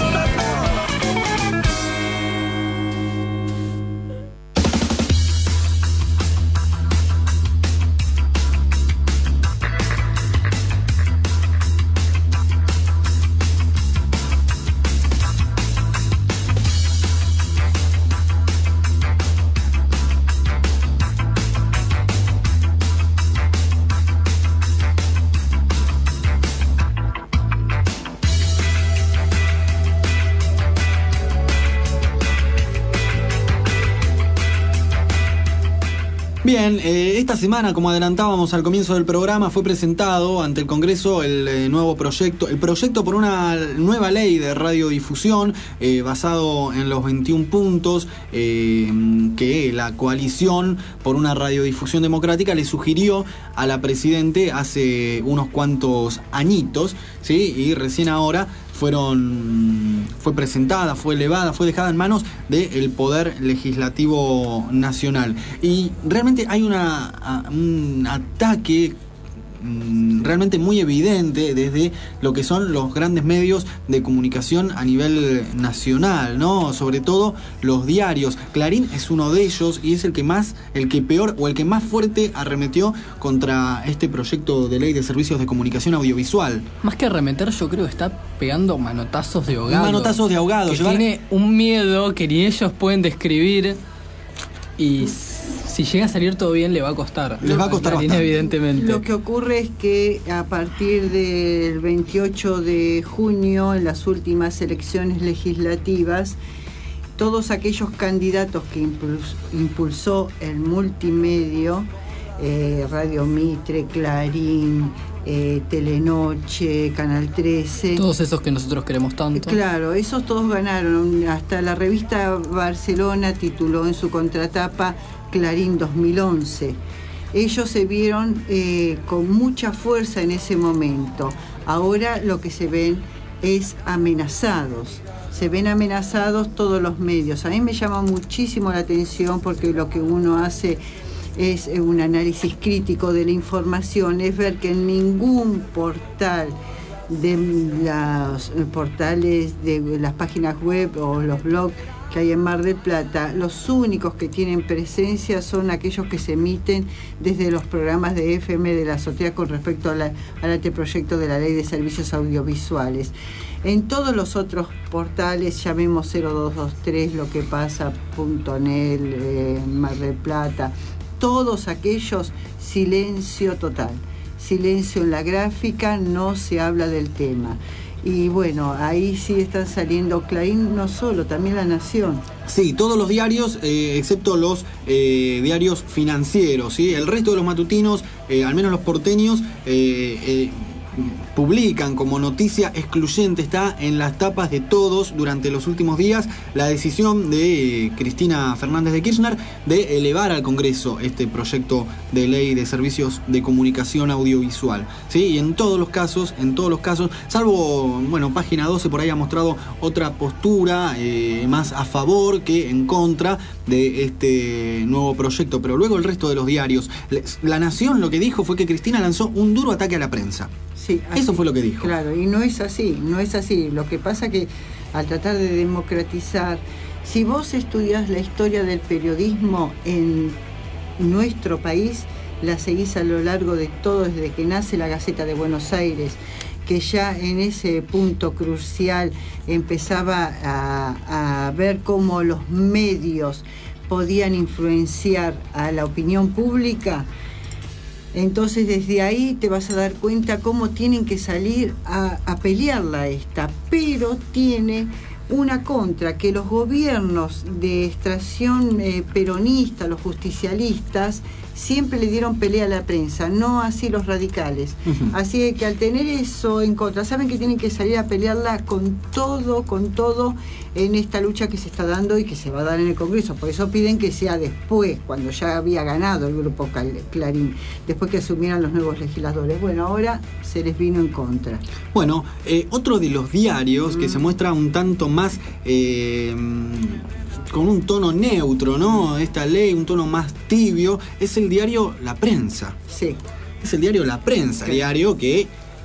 Bien, esta semana, como adelantábamos al comienzo del programa, fue presentado ante el Congreso el nuevo proyecto, el proyecto por una nueva ley de radiodifusión basado en los 21 puntos que la coalición por una radiodifusión democrática le sugirió a la Presidente hace unos cuantos añitos, ¿sí? Y recién ahora fue presentada, fue elevada, fue dejada en manos del Poder Legislativo Nacional. Y realmente hay un ataque realmente muy evidente desde lo que son los grandes medios de comunicación a nivel nacional, ¿no? Sobre todo los diarios. Clarín es uno de ellos y es el que más fuerte arremetió contra este proyecto de ley de servicios de comunicación audiovisual. Más que arremeter, yo creo que está pegando manotazos de ahogado. Manotazos de ahogado. Que tiene un miedo que ni ellos pueden describir y si llega a salir todo bien le va a costar. Les va a costar Clarín, bastante. evidentemente. Lo que ocurre es que a partir del 28 de junio, en las últimas elecciones legislativas, todos aquellos candidatos que impulsó el multimedio, Radio Mitre, Clarín, Telenoche, Canal 13. Todos esos que nosotros queremos tanto. Claro, esos todos ganaron. Hasta la revista Barcelona tituló en su contratapa Clarín 2011. Ellos se vieron con mucha fuerza en ese momento. Ahora lo que se ven es amenazados. Se ven amenazados todos los medios. A mí me llama muchísimo la atención porque lo que uno hace es un análisis crítico de la información, es ver que en ningún portal de los portales de las páginas web o los blogs que hay en Mar del Plata, los únicos que tienen presencia son aquellos que se emiten desde los programas de FM de la azotea con respecto al anteproyecto de la Ley de Servicios Audiovisuales. En todos los otros portales, llamemos 0223, lo que pasa.net, Mar del Plata, todos aquellos, silencio total, silencio en la gráfica, no se habla del tema. Y bueno, ahí sí están saliendo Clarín, no solo, también La Nación. Sí, todos los diarios, excepto los diarios financieros, ¿sí? El resto de los matutinos, al menos los porteños, publican como noticia excluyente, está en las tapas de todos durante los últimos días, la decisión de Cristina Fernández de Kirchner de elevar al Congreso este proyecto de ley de servicios de comunicación audiovisual, ¿sí? Y en todos los casos, salvo, bueno, Página 12 por ahí ha mostrado otra postura más a favor que en contra de este nuevo proyecto, pero luego el resto de los diarios. La Nación lo que dijo fue que Cristina lanzó un duro ataque a la prensa. Sí, eso fue lo que dijo. Claro, y no es así. Lo que pasa que al tratar de democratizar, si vos estudiás la historia del periodismo en nuestro país, la seguís a lo largo de todo, desde que nace la Gaceta de Buenos Aires, que ya en ese punto crucial empezaba a ver cómo los medios podían influenciar a la opinión pública. Entonces desde ahí te vas a dar cuenta cómo tienen que salir a pelearla esta, pero tiene una contra, que los gobiernos de extracción peronista, los justicialistas, siempre le dieron pelea a la prensa, no así los radicales. Así que al tener eso en contra, saben que tienen que salir a pelearla con todo en esta lucha que se está dando y que se va a dar en el Congreso. Por eso piden que sea después, cuando ya había ganado el grupo Clarín, después que asumieran los nuevos legisladores. Bueno, ahora se les vino en contra. Bueno, otro de los diarios que se muestra un tanto más con un tono neutro, ¿no? Esta ley, un tono más tibio, es el diario La Prensa. Sí. Es el diario La Prensa, diario que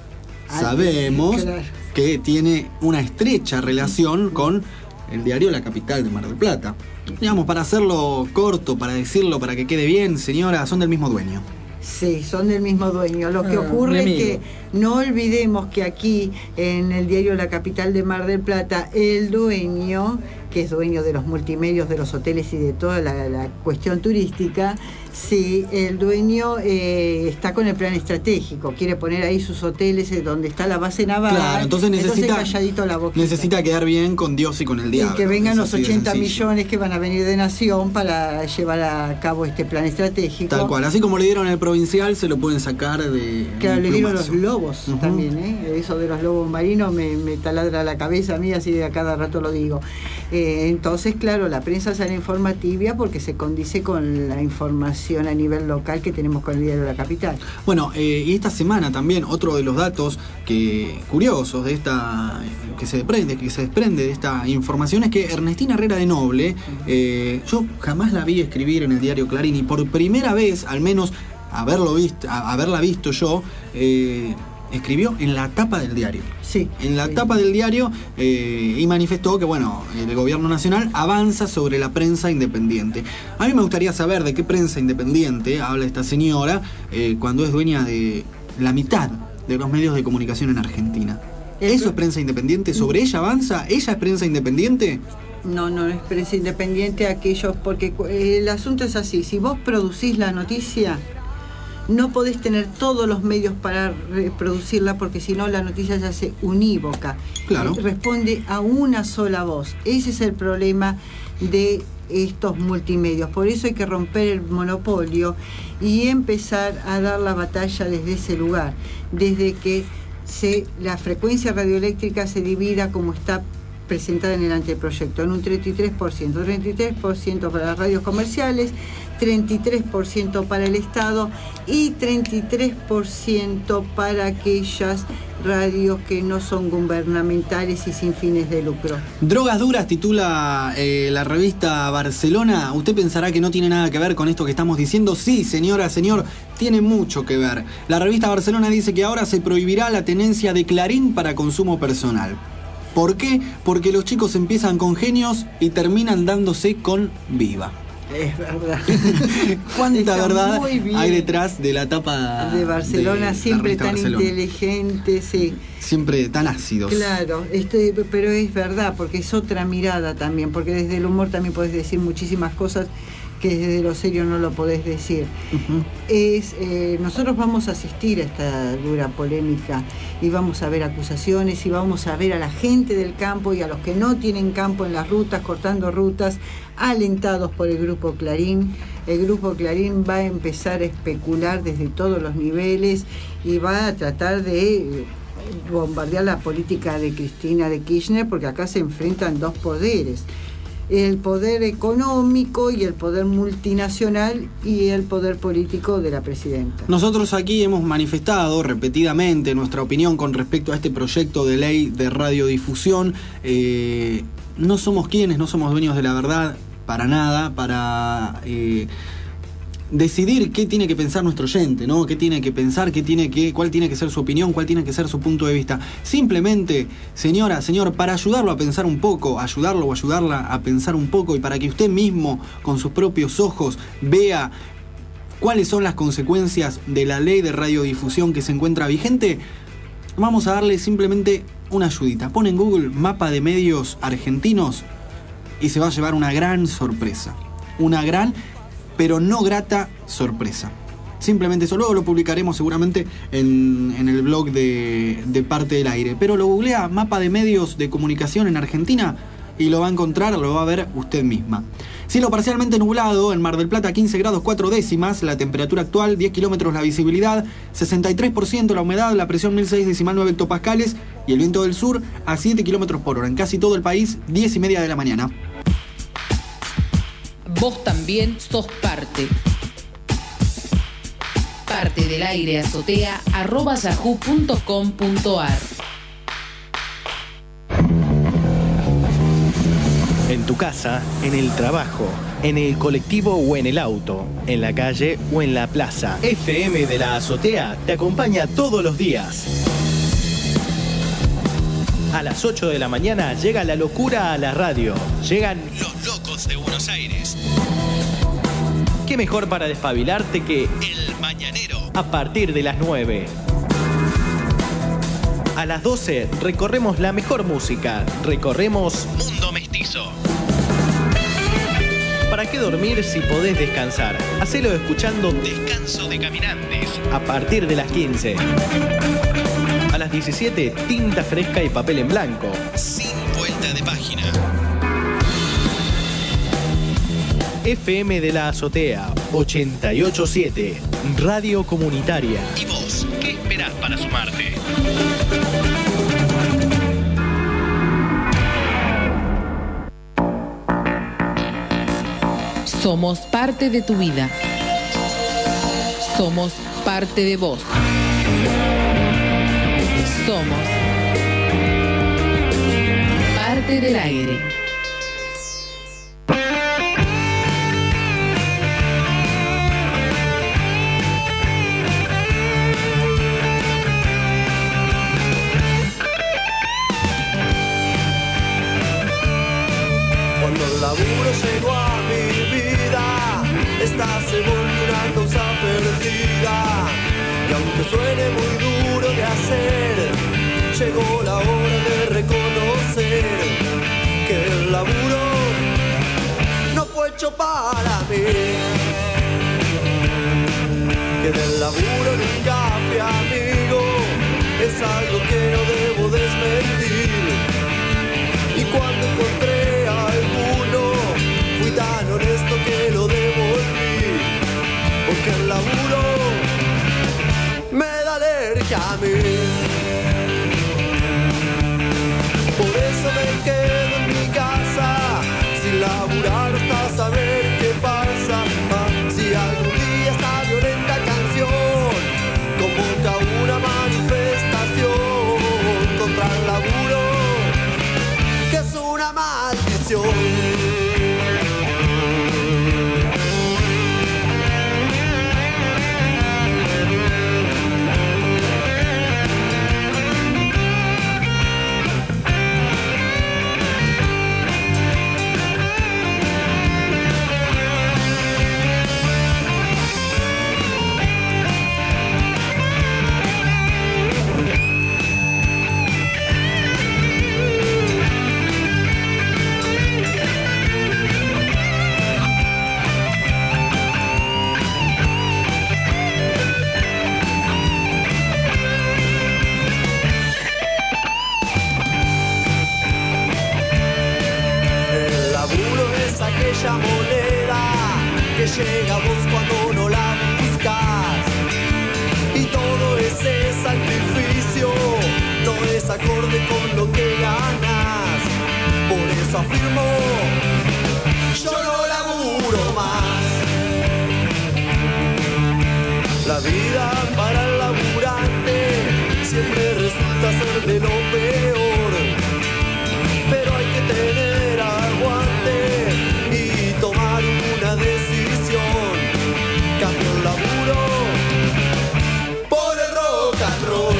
sabemos que tiene una estrecha relación con el diario La Capital de Mar del Plata. Digamos, para hacerlo corto, para decirlo, para que quede bien, señora, son del mismo dueño. Sí, son del mismo dueño. Lo que ocurre es que no olvidemos que aquí, en el diario La Capital de Mar del Plata, el dueño, que es dueño de los multimedios, de los hoteles y de toda la cuestión turística, sí, el dueño está con el plan estratégico, quiere poner ahí sus hoteles donde está la base naval. Claro, entonces calladito la boquita. Necesita quedar bien con Dios y con el diablo. Y que vengan los 80 millones que van a venir de Nación para llevar a cabo este plan estratégico. Tal cual, así como le dieron el provincial, se lo pueden sacar de... Claro, le dieron los lobos también, eso de los lobos marinos me taladra la cabeza a mí, así de a cada rato lo digo. Entonces, claro, la prensa sale informativa porque se condice con la información a nivel local que tenemos con el diario La Capital. Bueno, y esta semana también otro de los datos curiosos de esta que se desprende de esta información es que Ernestina Herrera de Noble, yo jamás la vi escribir en el diario Clarín, y por primera vez, al menos haberla visto yo, escribió en la tapa del diario. Sí. En la tapa del diario y manifestó que, bueno, el gobierno nacional avanza sobre la prensa independiente. A mí me gustaría saber de qué prensa independiente habla esta señora cuando es dueña de la mitad de los medios de comunicación en Argentina. ¿Eso es prensa independiente? ¿Sobre ella avanza? ¿Ella es prensa independiente? No es prensa independiente aquellos, porque el asunto es así: si vos producís la noticia, no podés tener todos los medios para reproducirla, porque si no la noticia se hace unívoca. Claro. Responde a una sola voz. Ese es el problema de estos multimedios. Por eso hay que romper el monopolio y empezar a dar la batalla desde ese lugar, desde que la frecuencia radioeléctrica se divida como está presentada en el anteproyecto, en un 33% para las radios comerciales, 33% para el Estado y 33% para aquellas radios que no son gubernamentales y sin fines de lucro. Drogas duras titula la revista Barcelona. Usted pensará que no tiene nada que ver con esto que estamos diciendo. Sí, señora, señor, tiene mucho que ver. La revista Barcelona dice que ahora se prohibirá la tenencia de Clarín para consumo personal. ¿Por qué? Porque los chicos empiezan con Genios y terminan dándose con Viva. Es verdad. ¿Cuánta verdad hay detrás de la tapa de Barcelona? Siempre tan Barcelona. Inteligente, sí. Siempre tan ácidos. Claro, pero es verdad, porque es otra mirada también, porque desde el humor también podés decir muchísimas cosas que desde lo serio no lo podés decir. Nosotros vamos a asistir a esta dura polémica y vamos a ver acusaciones y vamos a ver a la gente del campo y a los que no tienen campo en las rutas, cortando rutas, alentados por el Grupo Clarín. El Grupo Clarín va a empezar a especular desde todos los niveles y va a tratar de bombardear la política de Cristina de Kirchner, porque acá se enfrentan dos poderes: el poder económico y el poder multinacional y el poder político de la presidenta. Nosotros aquí hemos manifestado repetidamente nuestra opinión con respecto a este proyecto de ley de radiodifusión. No somos quienes, no somos dueños de la verdad para nada, para decidir qué tiene que pensar nuestro oyente, ¿no? Qué tiene que pensar, cuál tiene que ser su opinión, cuál tiene que ser su punto de vista. Simplemente, señora, señor, para ayudarlo a pensar un poco, ayudarlo o ayudarla a pensar un poco, y para que usted mismo, con sus propios ojos, vea cuáles son las consecuencias de la ley de radiodifusión que se encuentra vigente, vamos a darle simplemente una ayudita. Pone en Google mapa de medios argentinos y se va a llevar una gran sorpresa. Una gran pero no grata sorpresa. Simplemente eso. Luego lo publicaremos seguramente en el blog de Parte del Aire. Pero lo googlea, mapa de medios de comunicación en Argentina, y lo va a encontrar, lo va a ver usted misma. Cielo parcialmente nublado en Mar del Plata, 15 grados 4 décimas, la temperatura actual 10 kilómetros la visibilidad, 63% la humedad, la presión 1006,9 hectopascales y el viento del sur a 7 kilómetros por hora. En casi todo el país, 10:30 de la mañana. Vos también sos parte. Parte del Aire Azotea @yahoo.com.ar. En tu casa, en el trabajo, en el colectivo o en el auto, en la calle o en la plaza, FM de la Azotea te acompaña todos los días. A las 8 de la mañana llega la locura a la radio. Llegan los locos de Buenos Aires. ¿Qué mejor para despabilarte que El Mañanero? A partir de las 9. A las 12 recorremos la mejor música. Recorremos Mundo Mestizo. ¿Para qué dormir si podés descansar? Hacelo escuchando Descanso de Caminantes. A partir de las 15. A las 17, tinta fresca y papel en blanco. Sin vuelta de página. FM de la Azotea 88.7, Radio Comunitaria. ¿Y vos, qué esperás para sumarte? Somos parte de tu vida. Somos parte de vos. Somos Parte del Aire. Cuando el laburo llegó a mi vida, esta se volvió una causa perdida. Y aunque suene muy duro de hacer, llegó la hora de reconocer que el laburo no fue hecho para mí. Que del laburo nunca fui amigo, es algo que no debo desmentir. Y cuando encontré a alguno, fui tan honesto que lo devolví. Porque el laburo me da alergia a mí. Por eso me quedo en mi casa, sin laburar hasta saber qué pasa. Si algún día esta violenta canción convoca una manifestación contra el laburo, que es una maldición. La vida para el laburante siempre resulta ser de lo peor, pero hay que tener aguante y tomar una decisión. Cambio el laburo por el rock and roll.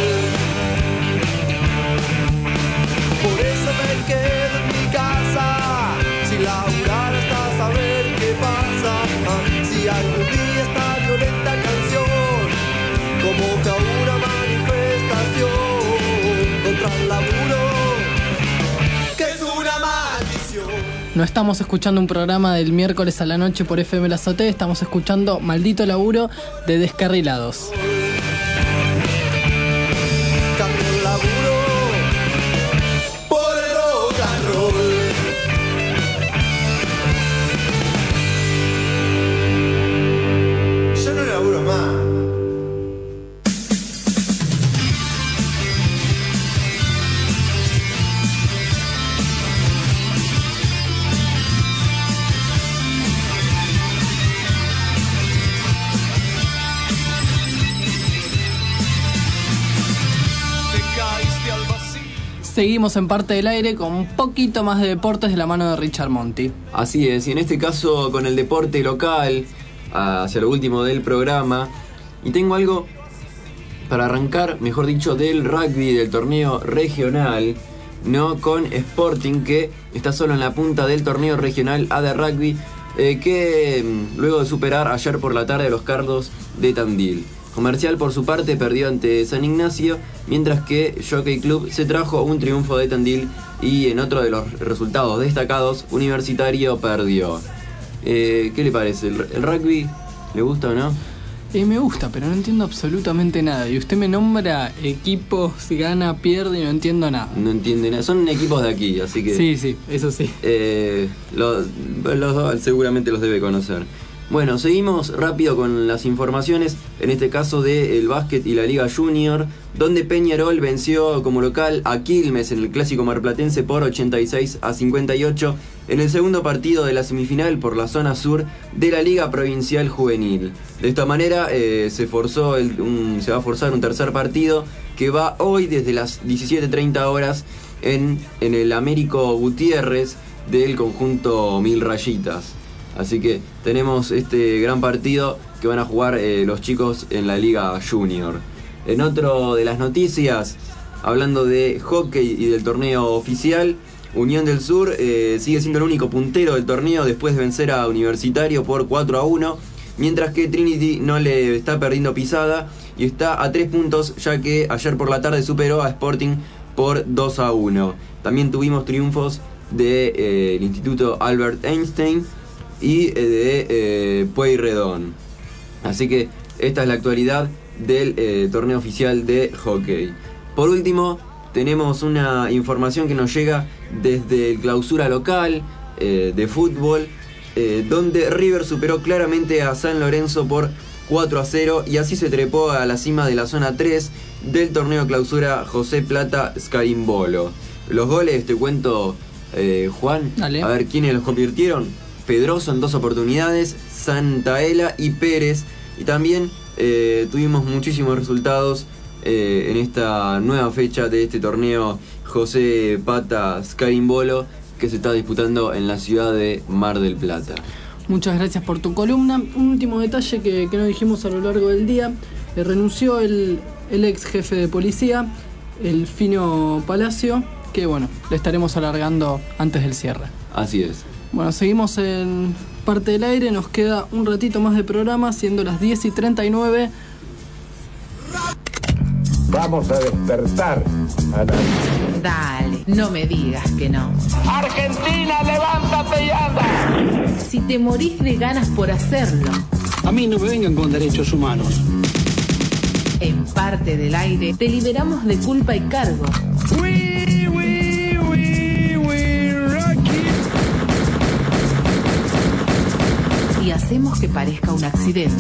Por eso me quedo en mi casa, sin laburar hasta saber qué pasa. Si algún día esta violenta canción convoca una manifestación contra el laburo, que es una maldición. No estamos escuchando un programa del miércoles a la noche por FM La Azotea, estamos escuchando Maldito Laburo de Descarrilados. Cambio el laburo por el rock and roll. Yo no laburo más. Seguimos en Parte del Aire con un poquito más de deportes de la mano de Richard Monti. Así es, y en este caso con el deporte local, hacia lo último del programa. Y tengo algo para arrancar, mejor dicho, del rugby, del torneo regional, no con Sporting, que está solo en la punta del torneo regional A de rugby, que luego de superar ayer por la tarde a los Cardos de Tandil. Comercial, por su parte, perdió ante San Ignacio, mientras que Jockey Club se trajo un triunfo de Tandil y en otro de los resultados destacados, Universitario perdió. ¿Qué le parece? ¿El rugby le gusta o no? Me gusta, pero no entiendo absolutamente nada. Y usted me nombra equipos, gana, pierde y no entiendo nada. No entiende nada. Son equipos de aquí, así que... Sí, eso sí. Los dos seguramente los debe conocer. Bueno, seguimos rápido con las informaciones, en este caso del básquet y la Liga Junior, donde Peñarol venció como local a Quilmes en el Clásico Marplatense por 86-58 en el segundo partido de la semifinal por la zona sur de la Liga Provincial Juvenil. De esta manera se va a forzar un tercer partido que va hoy desde las 17:30 horas en el Américo Gutiérrez del conjunto Mil Rayitas. Así que tenemos este gran partido que van a jugar los chicos en la Liga Junior. En otro de las noticias, hablando de hockey y del torneo oficial, Unión del Sur sigue siendo el único puntero del torneo después de vencer a Universitario por 4-1, mientras que Trinity no le está perdiendo pisada y está a 3 puntos, ya que ayer por la tarde superó a Sporting por 2-1. También tuvimos triunfos del Instituto Albert Einstein y de Pueyrredón. Así que esta es la actualidad del torneo oficial de hockey. Por último, tenemos una información que nos llega desde el clausura local de fútbol, donde River superó claramente a San Lorenzo por 4-0 y así se trepó a la cima de la zona 3 del torneo clausura José Plata Scarimbolo. Los goles, te cuento, Juan. Dale. A ver quiénes los convirtieron. Pedroso en 2 oportunidades, Santaella y Pérez. Y también tuvimos muchísimos resultados en esta nueva fecha de este torneo José Plata Scarimbolo, que se está disputando en la ciudad de Mar del Plata. Muchas gracias por tu columna. Un último detalle que no dijimos a lo largo del día. Renunció el ex jefe de policía, el Fino Palacio, que bueno, le estaremos alargando antes del cierre. Así es. Bueno, seguimos en Parte del Aire, nos queda un ratito más de programa, siendo las 10:39. Vamos a despertar a la... Dale, no me digas que no. Argentina, levántate y anda. Si te morís de ganas por hacerlo. A mí no me vengan con derechos humanos. En Parte del Aire te liberamos de culpa y cargo. Y hacemos que parezca un accidente.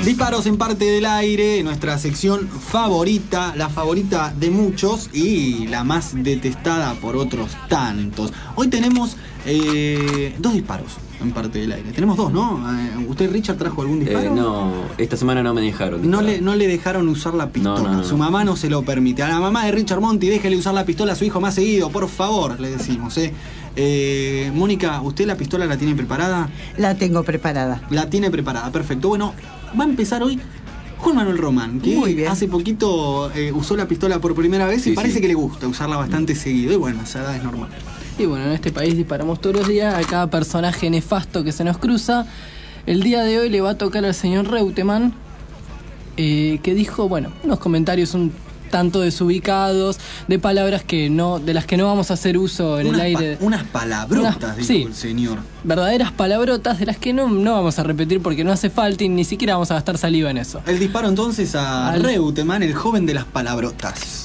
Disparos en parte del aire, nuestra sección favorita, la favorita de muchos y la más detestada por otros tantos. Hoy tenemos 2 disparos en parte del aire. Tenemos 2, ¿no? ¿Usted, Richard, trajo algún disparo? No, esta semana no me dejaron. No le dejaron usar la pistola. No. Su mamá no se lo permite. A la mamá de Richard Monti, déjele usar la pistola a su hijo más seguido, por favor, le decimos. Mónica, ¿usted la pistola la tiene preparada? La tengo preparada. La tiene preparada, perfecto. Bueno, va a empezar hoy Juan Manuel Román, que hace poquito usó la pistola por primera vez y parece que le gusta usarla bastante seguido. Y bueno, a esa edad es normal. Y bueno, en este país disparamos todos los días a cada personaje nefasto que se nos cruza. El día de hoy le va a tocar al señor Reutemann, que dijo, bueno, unos comentarios un tanto desubicados, de palabras de las que no vamos a hacer uso en el aire. Unas palabrotas, dijo el señor. Verdaderas palabrotas de las que no vamos a repetir porque no hace falta y ni siquiera vamos a gastar saliva en eso. El disparo entonces a Reutemann, el joven de las palabrotas.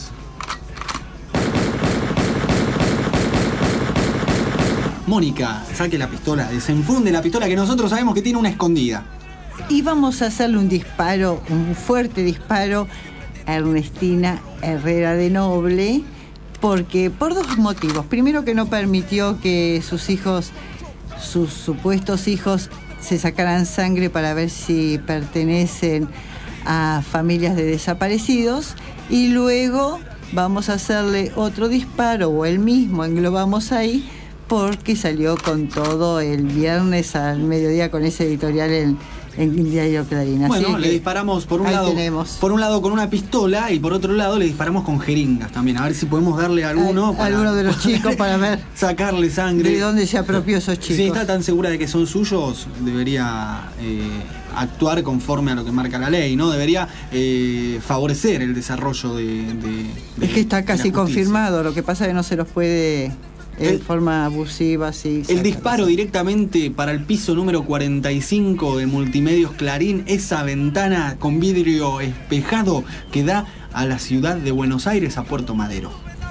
Mónica, saque la pistola, desenfunde la pistola que nosotros sabemos que tiene una escondida. Y vamos a hacerle un disparo, un fuerte disparo a Ernestina Herrera de Noble, porque por 2 motivos. Primero, que no permitió que sus hijos, sus supuestos hijos, se sacaran sangre para ver si pertenecen a familias de desaparecidos. Y luego vamos a hacerle otro disparo, o el mismo, englobamos ahí, porque salió con todo el viernes al mediodía con ese editorial en Diario Clarín. Bueno, le disparamos por un lado con una pistola y por otro lado le disparamos con jeringas también. A ver si podemos darle a alguno de los chicos para ver sacarle sangre. ¿De dónde se apropió esos chicos? Si está tan segura de que son suyos, debería actuar conforme a lo que marca la ley, ¿no? Debería favorecer el desarrollo es que está casi confirmado, lo que pasa es que no se los puede... En forma abusiva, sí. El disparo directamente para el piso número 45 de Multimedios Clarín, esa ventana con vidrio espejado que da a la ciudad de Buenos Aires, a Puerto Madero.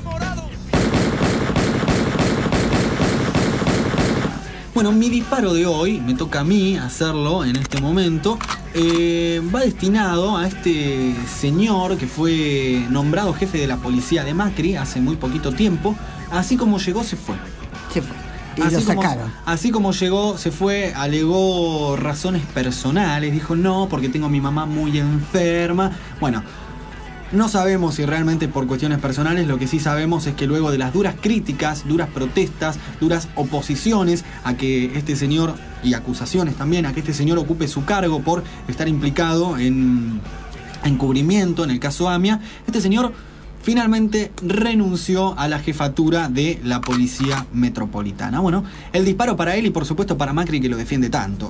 Bueno, mi disparo de hoy, me toca a mí hacerlo en este momento, va destinado a este señor que fue nombrado jefe de la policía de Macri hace muy poquito tiempo. Así como llegó, se fue. Y lo sacaron. Así como llegó, se fue, alegó razones personales, dijo no, porque tengo a mi mamá muy enferma. Bueno, no sabemos si realmente por cuestiones personales, lo que sí sabemos es que luego de las duras críticas, duras protestas, duras oposiciones a que este señor, y acusaciones también, a que este señor ocupe su cargo por estar implicado en encubrimiento en el caso AMIA, este señor finalmente renunció a la jefatura de la Policía Metropolitana. Bueno, el disparo para él y por supuesto para Macri, que lo defiende tanto.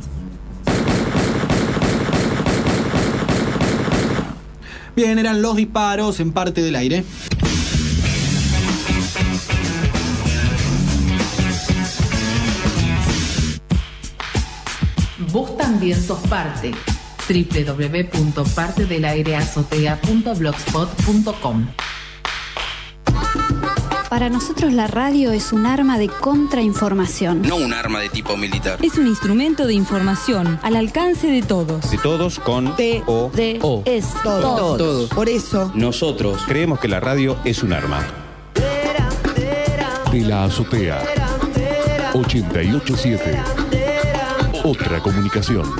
Bien, eran los disparos en parte del aire. Vos también sos parte. www.partedelaireazotea.blogspot.com. Para nosotros la radio es un arma de contrainformación. No un arma de tipo militar. Es un instrumento de información al alcance de todos. De todos con T-O-D-S. Todos. Por eso nosotros creemos que la radio es un arma. De la azotea 887. Otra comunicación.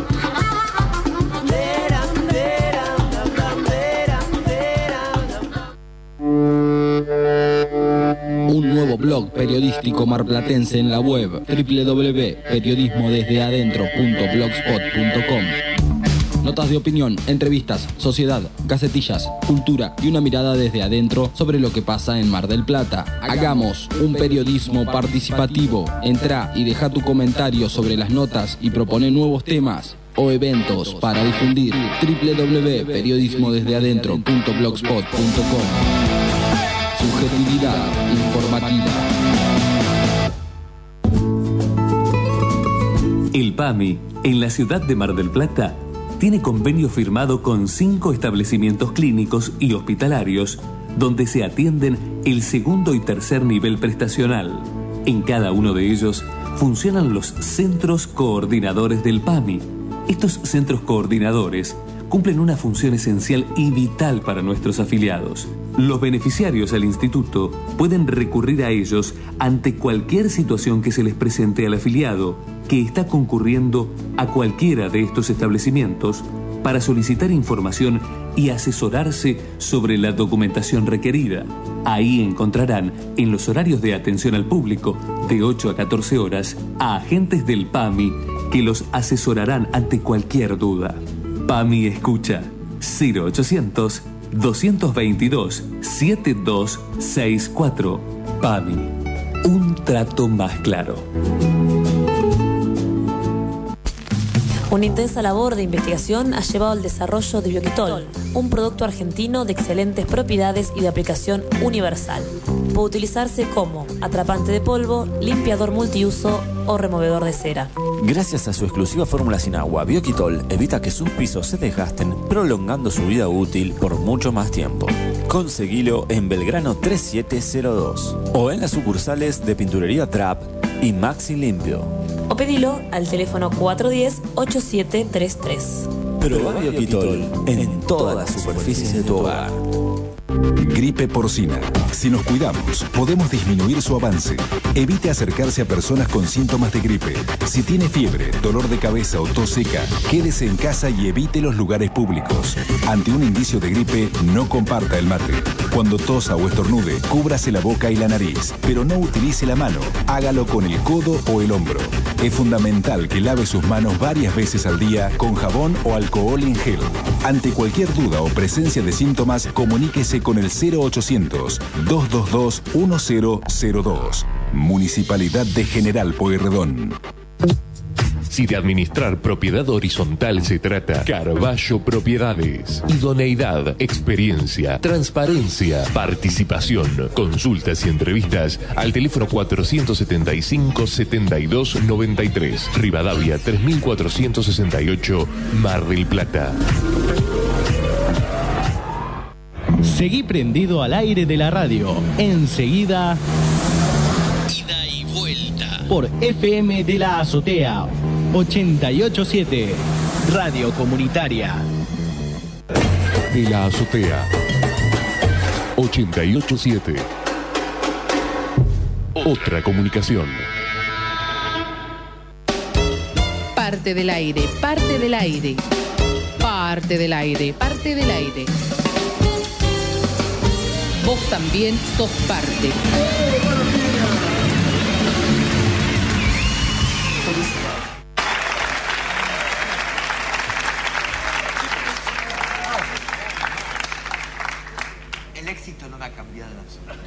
Un nuevo blog periodístico marplatense en la web www.periodismodesdeadentro.blogspot.com. Notas de opinión, entrevistas, sociedad, gacetillas, cultura y una mirada desde adentro sobre lo que pasa en Mar del Plata. Hagamos un periodismo participativo. Entrá y deja tu comentario sobre las notas y propone nuevos temas o eventos para difundir. www.periodismodesdeadentro.blogspot.com. Subjetividad informativa. El PAMI, en la ciudad de Mar del Plata, tiene convenio firmado con 5 establecimientos clínicos y hospitalarios, donde se atienden el segundo y tercer nivel prestacional. En cada uno de ellos funcionan los centros coordinadores del PAMI, Estos centros coordinadores cumplen una función esencial y vital para nuestros afiliados. Los beneficiarios al instituto pueden recurrir a ellos ante cualquier situación que se les presente al afiliado que está concurriendo a cualquiera de estos establecimientos para solicitar información y asesorarse sobre la documentación requerida. Ahí encontrarán, en los horarios de atención al público, de 8 a 14 horas, a agentes del PAMI que los asesorarán ante cualquier duda. PAMI Escucha 0800 222 7264. PAMI, un trato más claro. Una intensa labor de investigación ha llevado al desarrollo de Bioquitol, un producto argentino de excelentes propiedades y de aplicación universal. Puede utilizarse como atrapante de polvo, limpiador multiuso o removedor de cera. Gracias a su exclusiva fórmula sin agua, Bioquitol evita que sus pisos se desgasten, prolongando su vida útil por mucho más tiempo. Conseguilo en Belgrano 3702 o en las sucursales de Pinturería Trap y Maxi Limpio. O pedilo al teléfono 410-8733. Probá Bioquitol en todas las superficies de tu hogar. Gripe porcina. Si nos cuidamos, podemos disminuir su avance. Evite acercarse a personas con síntomas de gripe. Si tiene fiebre, dolor de cabeza o tos seca, quédese en casa y evite los lugares públicos. Ante un indicio de gripe, no comparta el mate. Cuando tosa o estornude, cúbrase la boca y la nariz, pero no utilice la mano. Hágalo con el codo o el hombro. Es fundamental que lave sus manos varias veces al día con jabón o alcohol en gel. Ante cualquier duda o presencia de síntomas, comuníquese con el 0800-222-1002. Municipalidad de General Pueyrredón. Si de administrar propiedad horizontal se trata, Carballo Propiedades. Idoneidad, experiencia, transparencia, participación. Consultas y entrevistas al teléfono 475-7293. Rivadavia 3468, Mar del Plata. Seguí prendido al aire de la radio. Enseguida, ida y vuelta por FM de la Azotea 887, Radio Comunitaria. De la Azotea 887. Otra comunicación. Parte del aire, parte del aire. Parte del aire, parte del aire. Vos también sos parte. El éxito no me ha cambiado en absoluto.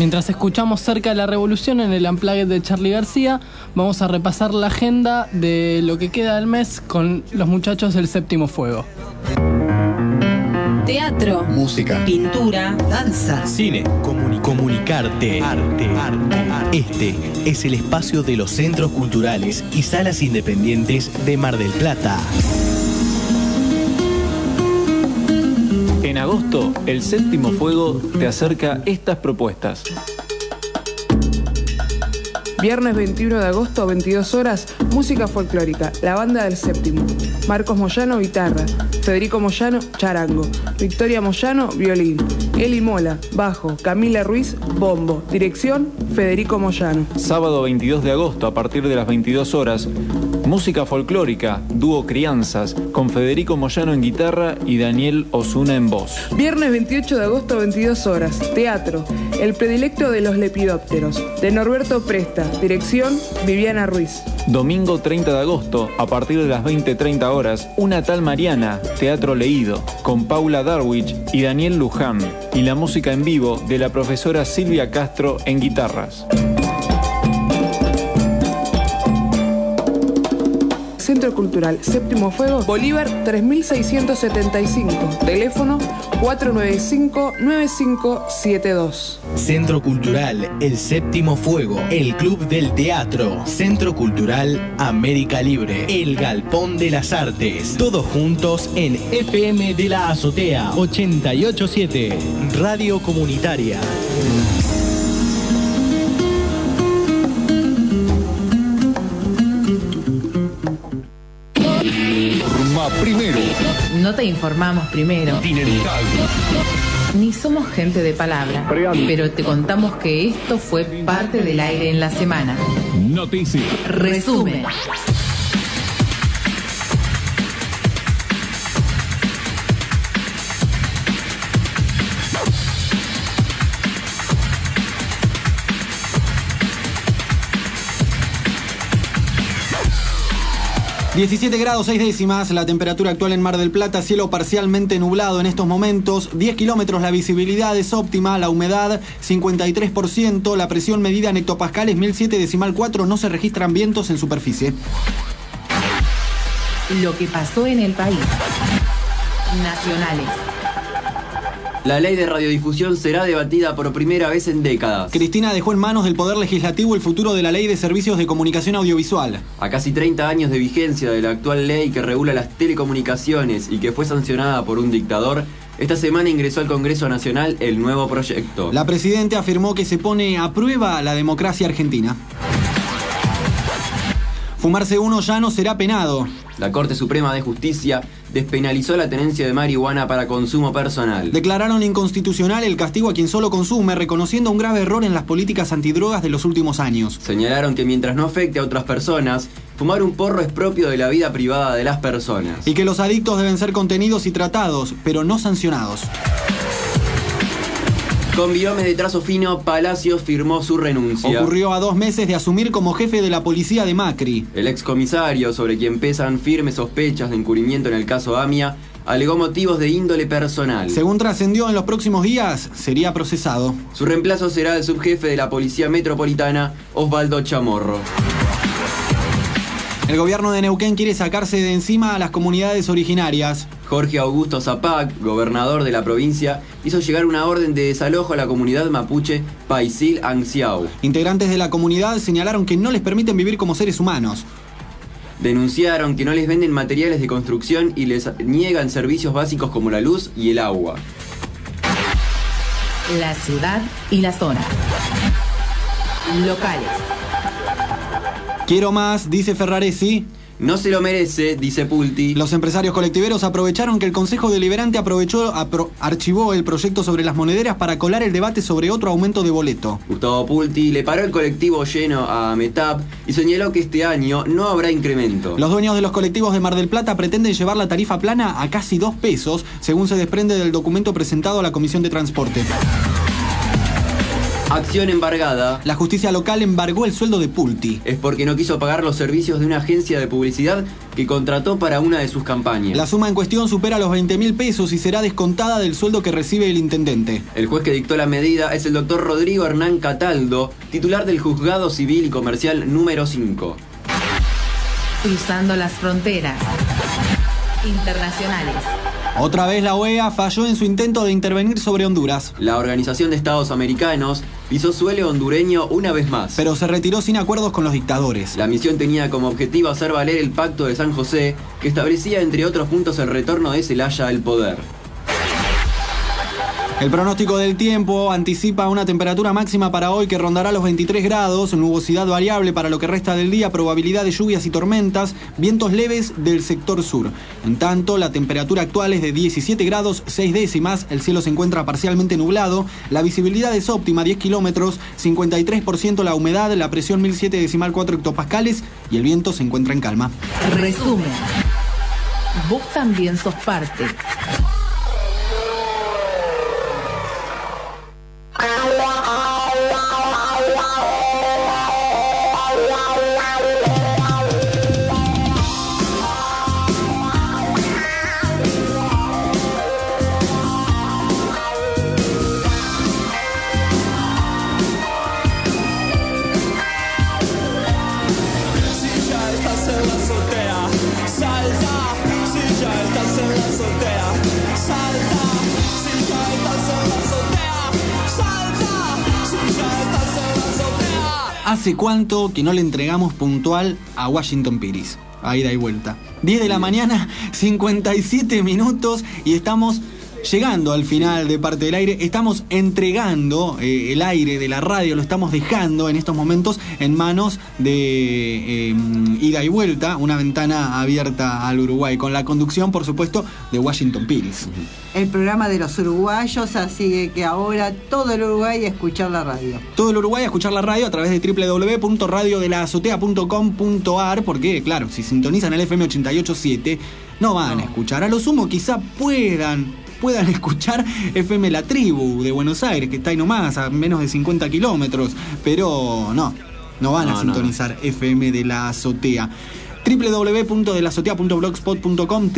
Mientras escuchamos Cerca de la Revolución en el Unplugged de Charly García, vamos a repasar la agenda de lo que queda del mes con los muchachos del Séptimo Fuego. Teatro, música, pintura, danza, cine, comunicarte, arte. Este es el espacio de los centros culturales y salas independientes de Mar del Plata. En agosto, el Séptimo Fuego te acerca estas propuestas. Viernes 21 de agosto, 22 horas, música folclórica, la banda del Séptimo. Marcos Moyano, guitarra. Federico Moyano, charango. Victoria Moyano, violín. Eli Mola, bajo. Camila Ruiz, bombo. Dirección, Federico Moyano. Sábado 22 de agosto, a partir de las 22 horas, música folclórica, dúo Crianzas, con Federico Moyano en guitarra y Daniel Osuna en voz. Viernes 28 de agosto, 22 horas, teatro, El predilecto de los lepidópteros, de Norberto Presta. Dirección, Viviana Ruiz. Domingo 30 de agosto, a partir de las 20:30 horas, Una tal Mariana, teatro leído, con Paula Darwich y Daniel Luján, y la música en vivo de la profesora Silvia Castro en guitarras. Centro Cultural Séptimo Fuego, Bolívar 3675, teléfono 495-9572. Centro Cultural El Séptimo Fuego, el Club del Teatro, Centro Cultural América Libre, el Galpón de las Artes, todos juntos en FM de la Azotea 887, Radio Comunitaria. Primero. No te informamos primero. Ni somos gente de palabra. Pero te contamos que esto fue parte del aire en la semana. Noticias. Resumen. ...17 grados 6 décimas, la temperatura actual en Mar del Plata, cielo parcialmente nublado en estos momentos, 10 kilómetros la visibilidad es óptima, la humedad 53%, la presión medida en hectopascales 1007,4, no se registran vientos en superficie. Lo que pasó en el país. Nacionales. La ley de radiodifusión será debatida por primera vez en décadas. Cristina dejó en manos del Poder Legislativo el futuro de la Ley de Servicios de Comunicación Audiovisual. A casi 30 años de vigencia de la actual ley que regula las telecomunicaciones y que fue sancionada por un dictador, esta semana ingresó al Congreso Nacional el nuevo proyecto. La presidenta afirmó que se pone a prueba la democracia argentina. Fumarse uno ya no será penado. La Corte Suprema de Justicia despenalizó la tenencia de marihuana para consumo personal. Declararon inconstitucional el castigo a quien solo consume, reconociendo un grave error en las políticas antidrogas de los últimos años. Señalaron que mientras no afecte a otras personas, fumar un porro es propio de la vida privada de las personas. Y que los adictos deben ser contenidos y tratados, pero no sancionados. Con biome de trazo fino, Palacios firmó su renuncia. Ocurrió a 2 meses de asumir como jefe de la policía de Macri. El excomisario, sobre quien pesan firmes sospechas de encubrimiento en el caso AMIA, alegó motivos de índole personal. Según trascendió, en los próximos días sería procesado. Su reemplazo será el subjefe de la Policía Metropolitana, Osvaldo Chamorro. El gobierno de Neuquén quiere sacarse de encima a las comunidades originarias. Jorge Augusto Zapac, gobernador de la provincia, hizo llegar una orden de desalojo a la comunidad mapuche Paisil Anciau. Integrantes de la comunidad señalaron que no les permiten vivir como seres humanos. Denunciaron que no les venden materiales de construcción y les niegan servicios básicos como la luz y el agua. La ciudad y la zona. Locales. Quiero más, dice Ferraresi. No se lo merece, dice Pulti. Los empresarios colectiveros aprovecharon que el Consejo Deliberante archivó el proyecto sobre las monederas para colar el debate sobre otro aumento de boleto. Gustavo Pulti le paró el colectivo lleno a Metap y señaló que este año no habrá incremento. Los dueños de los colectivos de Mar del Plata pretenden llevar la tarifa plana a casi 2 pesos, según se desprende del documento presentado a la Comisión de Transporte. Acción embargada. La justicia local embargó el sueldo de Pulti. Es porque no quiso pagar los servicios de una agencia de publicidad que contrató para una de sus campañas. La suma en cuestión supera los 20.000 pesos y será descontada del sueldo que recibe el intendente. El juez que dictó la medida es el doctor Rodrigo Hernán Cataldo, titular del Juzgado Civil y Comercial número 5. Cruzando las fronteras internacionales. Otra vez la OEA falló en su intento de intervenir sobre Honduras. La Organización de Estados Americanos pisó suelo hondureño una vez más. Pero se retiró sin acuerdos con los dictadores. La misión tenía como objetivo hacer valer el Pacto de San José, que establecía entre otros puntos el retorno de Zelaya al poder. El pronóstico del tiempo anticipa una temperatura máxima para hoy que rondará los 23 grados, nubosidad variable para lo que resta del día, probabilidad de lluvias y tormentas, vientos leves del sector sur. En tanto, la temperatura actual es de 17 grados 6 décimas, el cielo se encuentra parcialmente nublado, la visibilidad es óptima 10 kilómetros, 53% la humedad, la presión 1007,4 hectopascales y el viento se encuentra en calma. Resumen. Vos también sos parte. ¿Hace cuánto que no le entregamos puntual a Washington Piris? A ida y vuelta. 10 de la mañana, 57 minutos y estamos llegando al final de Parte del Aire. Estamos entregando el aire de la radio, lo estamos dejando en estos momentos en manos de Ida y Vuelta, una ventana abierta al Uruguay, con la conducción, por supuesto, de Washington Piris. El programa de los uruguayos, así que ahora todo el Uruguay a escuchar la radio. Todo el Uruguay a escuchar la radio a través de www.radiodelazotea.com.ar, porque, claro, si sintonizan el FM 88.7, no van a escuchar. A lo sumo, quizá puedan escuchar FM La Tribu de Buenos Aires, que está ahí nomás, a menos de 50 kilómetros, pero no van a sintonizar FM de la Azotea. www.delazotea.blogspot.com,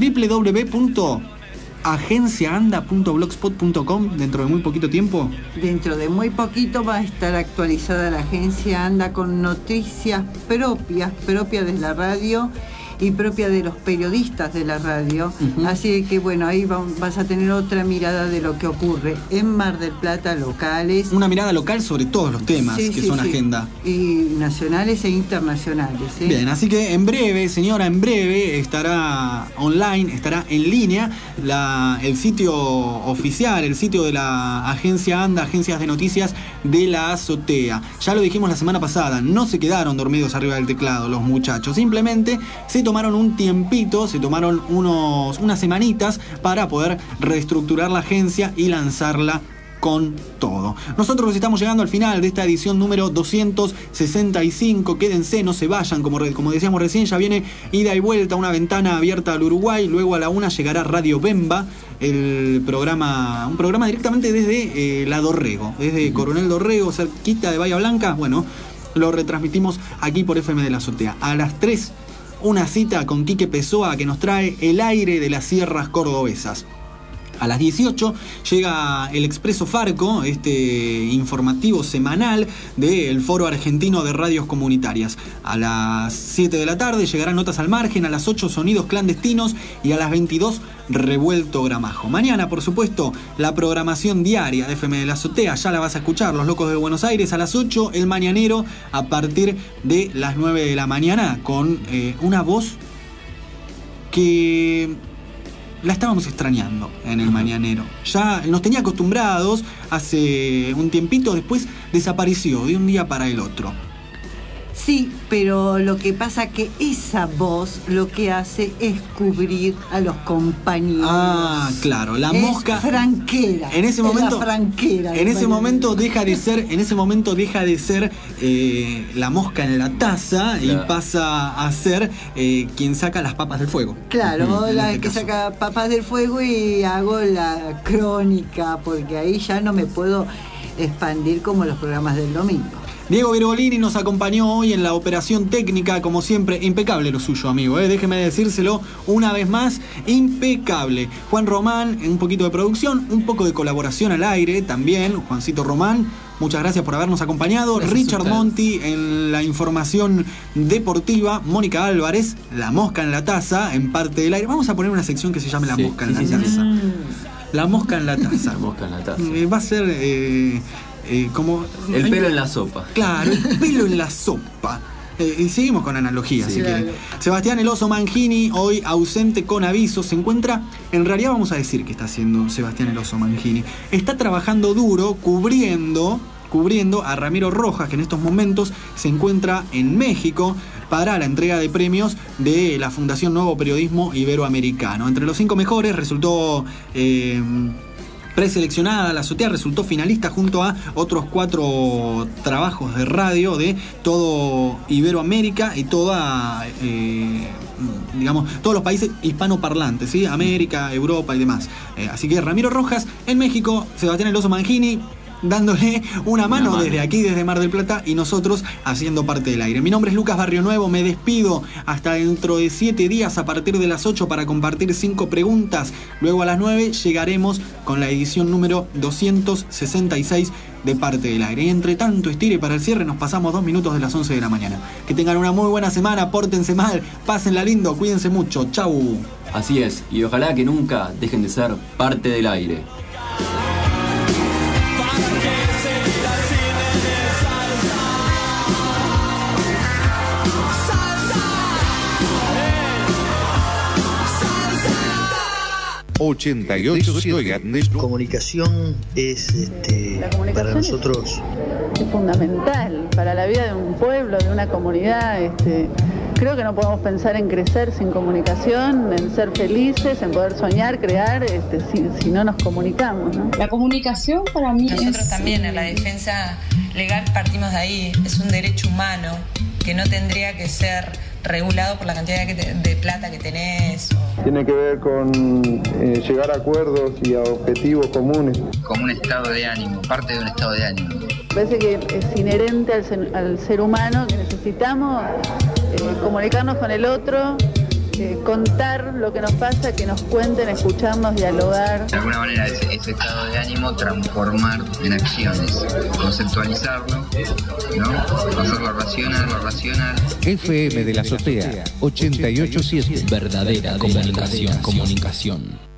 www.agenciaanda.blogspot.com. Dentro de muy poquito tiempo. Dentro de muy poquito va a estar actualizada la Agencia Anda con noticias propias de la radio y propia de los periodistas de la radio. Así que bueno, ahí vas a tener otra mirada de lo que ocurre en Mar del Plata, locales. Una mirada local sobre todos los temas que son agenda. Y nacionales e internacionales. Bien, así que en breve, señora, estará online, estará en línea el sitio oficial, el sitio de la Agencia Anda, Agencias de Noticias de la Azotea. Ya lo dijimos la semana pasada, no se quedaron dormidos arriba del teclado los muchachos, simplemente se tomaron un tiempito, se tomaron unas semanitas para poder reestructurar la agencia y lanzarla con todo. Nosotros estamos llegando al final de esta edición número 265. Quédense, no se vayan, como decíamos recién, ya viene Ida y Vuelta, una ventana abierta al Uruguay. Luego a la 1 llegará Radio Bemba, un programa directamente desde la Dorrego, desde Coronel Dorrego, cerquita de Bahía Blanca. Bueno, lo retransmitimos aquí por FM de la Azotea. A las 3, una cita con Quique Pessoa, que nos trae el aire de las sierras cordobesas. A las 18 llega el Expreso Farco, este informativo semanal del Foro Argentino de Radios Comunitarias. A las 7 de la tarde llegarán Notas al Margen, a las 8 Sonidos Clandestinos y a las 22 Revuelto Gramajo. Mañana, por supuesto, la programación diaria de FM de la Azotea, ya la vas a escuchar, Los Locos de Buenos Aires, a las 8 El Mañanero, a partir de las 9 de la mañana, con una voz que la estábamos extrañando en el Mañanero. Ya nos tenía acostumbrados hace un tiempito, después desapareció de un día para el otro. Sí, pero lo que pasa que esa voz lo que hace es cubrir a los compañeros. Ah, claro, la mosca. Es franquera. En ese momento, la franquera. En ese momento deja de ser la mosca en la taza, claro, y pasa a ser quien saca las papas del fuego. Claro, que saca papas del fuego y hago la crónica, porque ahí ya no me puedo expandir como los programas del domingo. Diego Virgolini nos acompañó hoy en la operación técnica, como siempre, impecable lo suyo, amigo, déjeme decírselo una vez más, impecable. Juan Román, un poquito de producción, un poco de colaboración al aire también, Juancito Román, muchas gracias por habernos acompañado. Gracias, Richard Monti en la información deportiva, Mónica Álvarez, La Mosca en la Taza, en Parte del Aire. Vamos a poner una sección que se llame La Mosca en la Taza. La Mosca en la Taza. La Mosca en la Taza. Va a ser... como el pelo en la sopa. Claro, el pelo en la sopa. Y seguimos con analogías, si quieren. Sebastián El Oso Mangini, hoy ausente con aviso, se encuentra, en realidad vamos a decir que está haciendo Sebastián El Oso Mangini. Está trabajando duro, cubriendo a Ramiro Rojas, que en estos momentos se encuentra en México para la entrega de premios de la Fundación Nuevo Periodismo Iberoamericano. Entre los 5 mejores resultó... preseleccionada, la azotea resultó finalista junto a otros 4 trabajos de radio de todo Iberoamérica y toda, todos los países hispanoparlantes, ¿sí? América, Europa y demás. Así que Ramiro Rojas en México, Sebastián El Oso Mangini dándole una mano desde aquí, desde Mar del Plata, y nosotros haciendo Parte del Aire. Mi nombre es Lucas Barrio Nuevo, me despido hasta dentro de 7 días a partir de las 8 para compartir 5 preguntas. Luego a las 9 llegaremos con la edición número 266 de Parte del Aire. Y entre tanto estire para el cierre nos pasamos 2 minutos de las 11 de la mañana. Que tengan una muy buena semana, pórtense mal, pásenla lindo, cuídense mucho, chau. Así es, y ojalá que nunca dejen de ser Parte del Aire. 88. Comunicación es la comunicación para nosotros es fundamental para la vida de un pueblo, de una comunidad. Creo que no podemos pensar en crecer sin comunicación, en ser felices, en poder soñar, crear, si no nos comunicamos, ¿no? La comunicación para mí nosotros también en la defensa legal partimos de ahí. Es un derecho humano que no tendría que ser regulado por la cantidad de plata que tenés. Tiene que ver con llegar a acuerdos y a objetivos comunes. Como un estado de ánimo, parte de un estado de ánimo. Parece que es inherente al ser humano que necesitamos comunicarnos con el otro, contar lo que nos pasa, que nos cuenten, escucharnos, dialogar. De alguna manera ese estado de ánimo transformar en acciones, conceptualizarlo, ¿no? Hacerlo racional. FM de la Azotea, 88.7. Verdadera comunicación.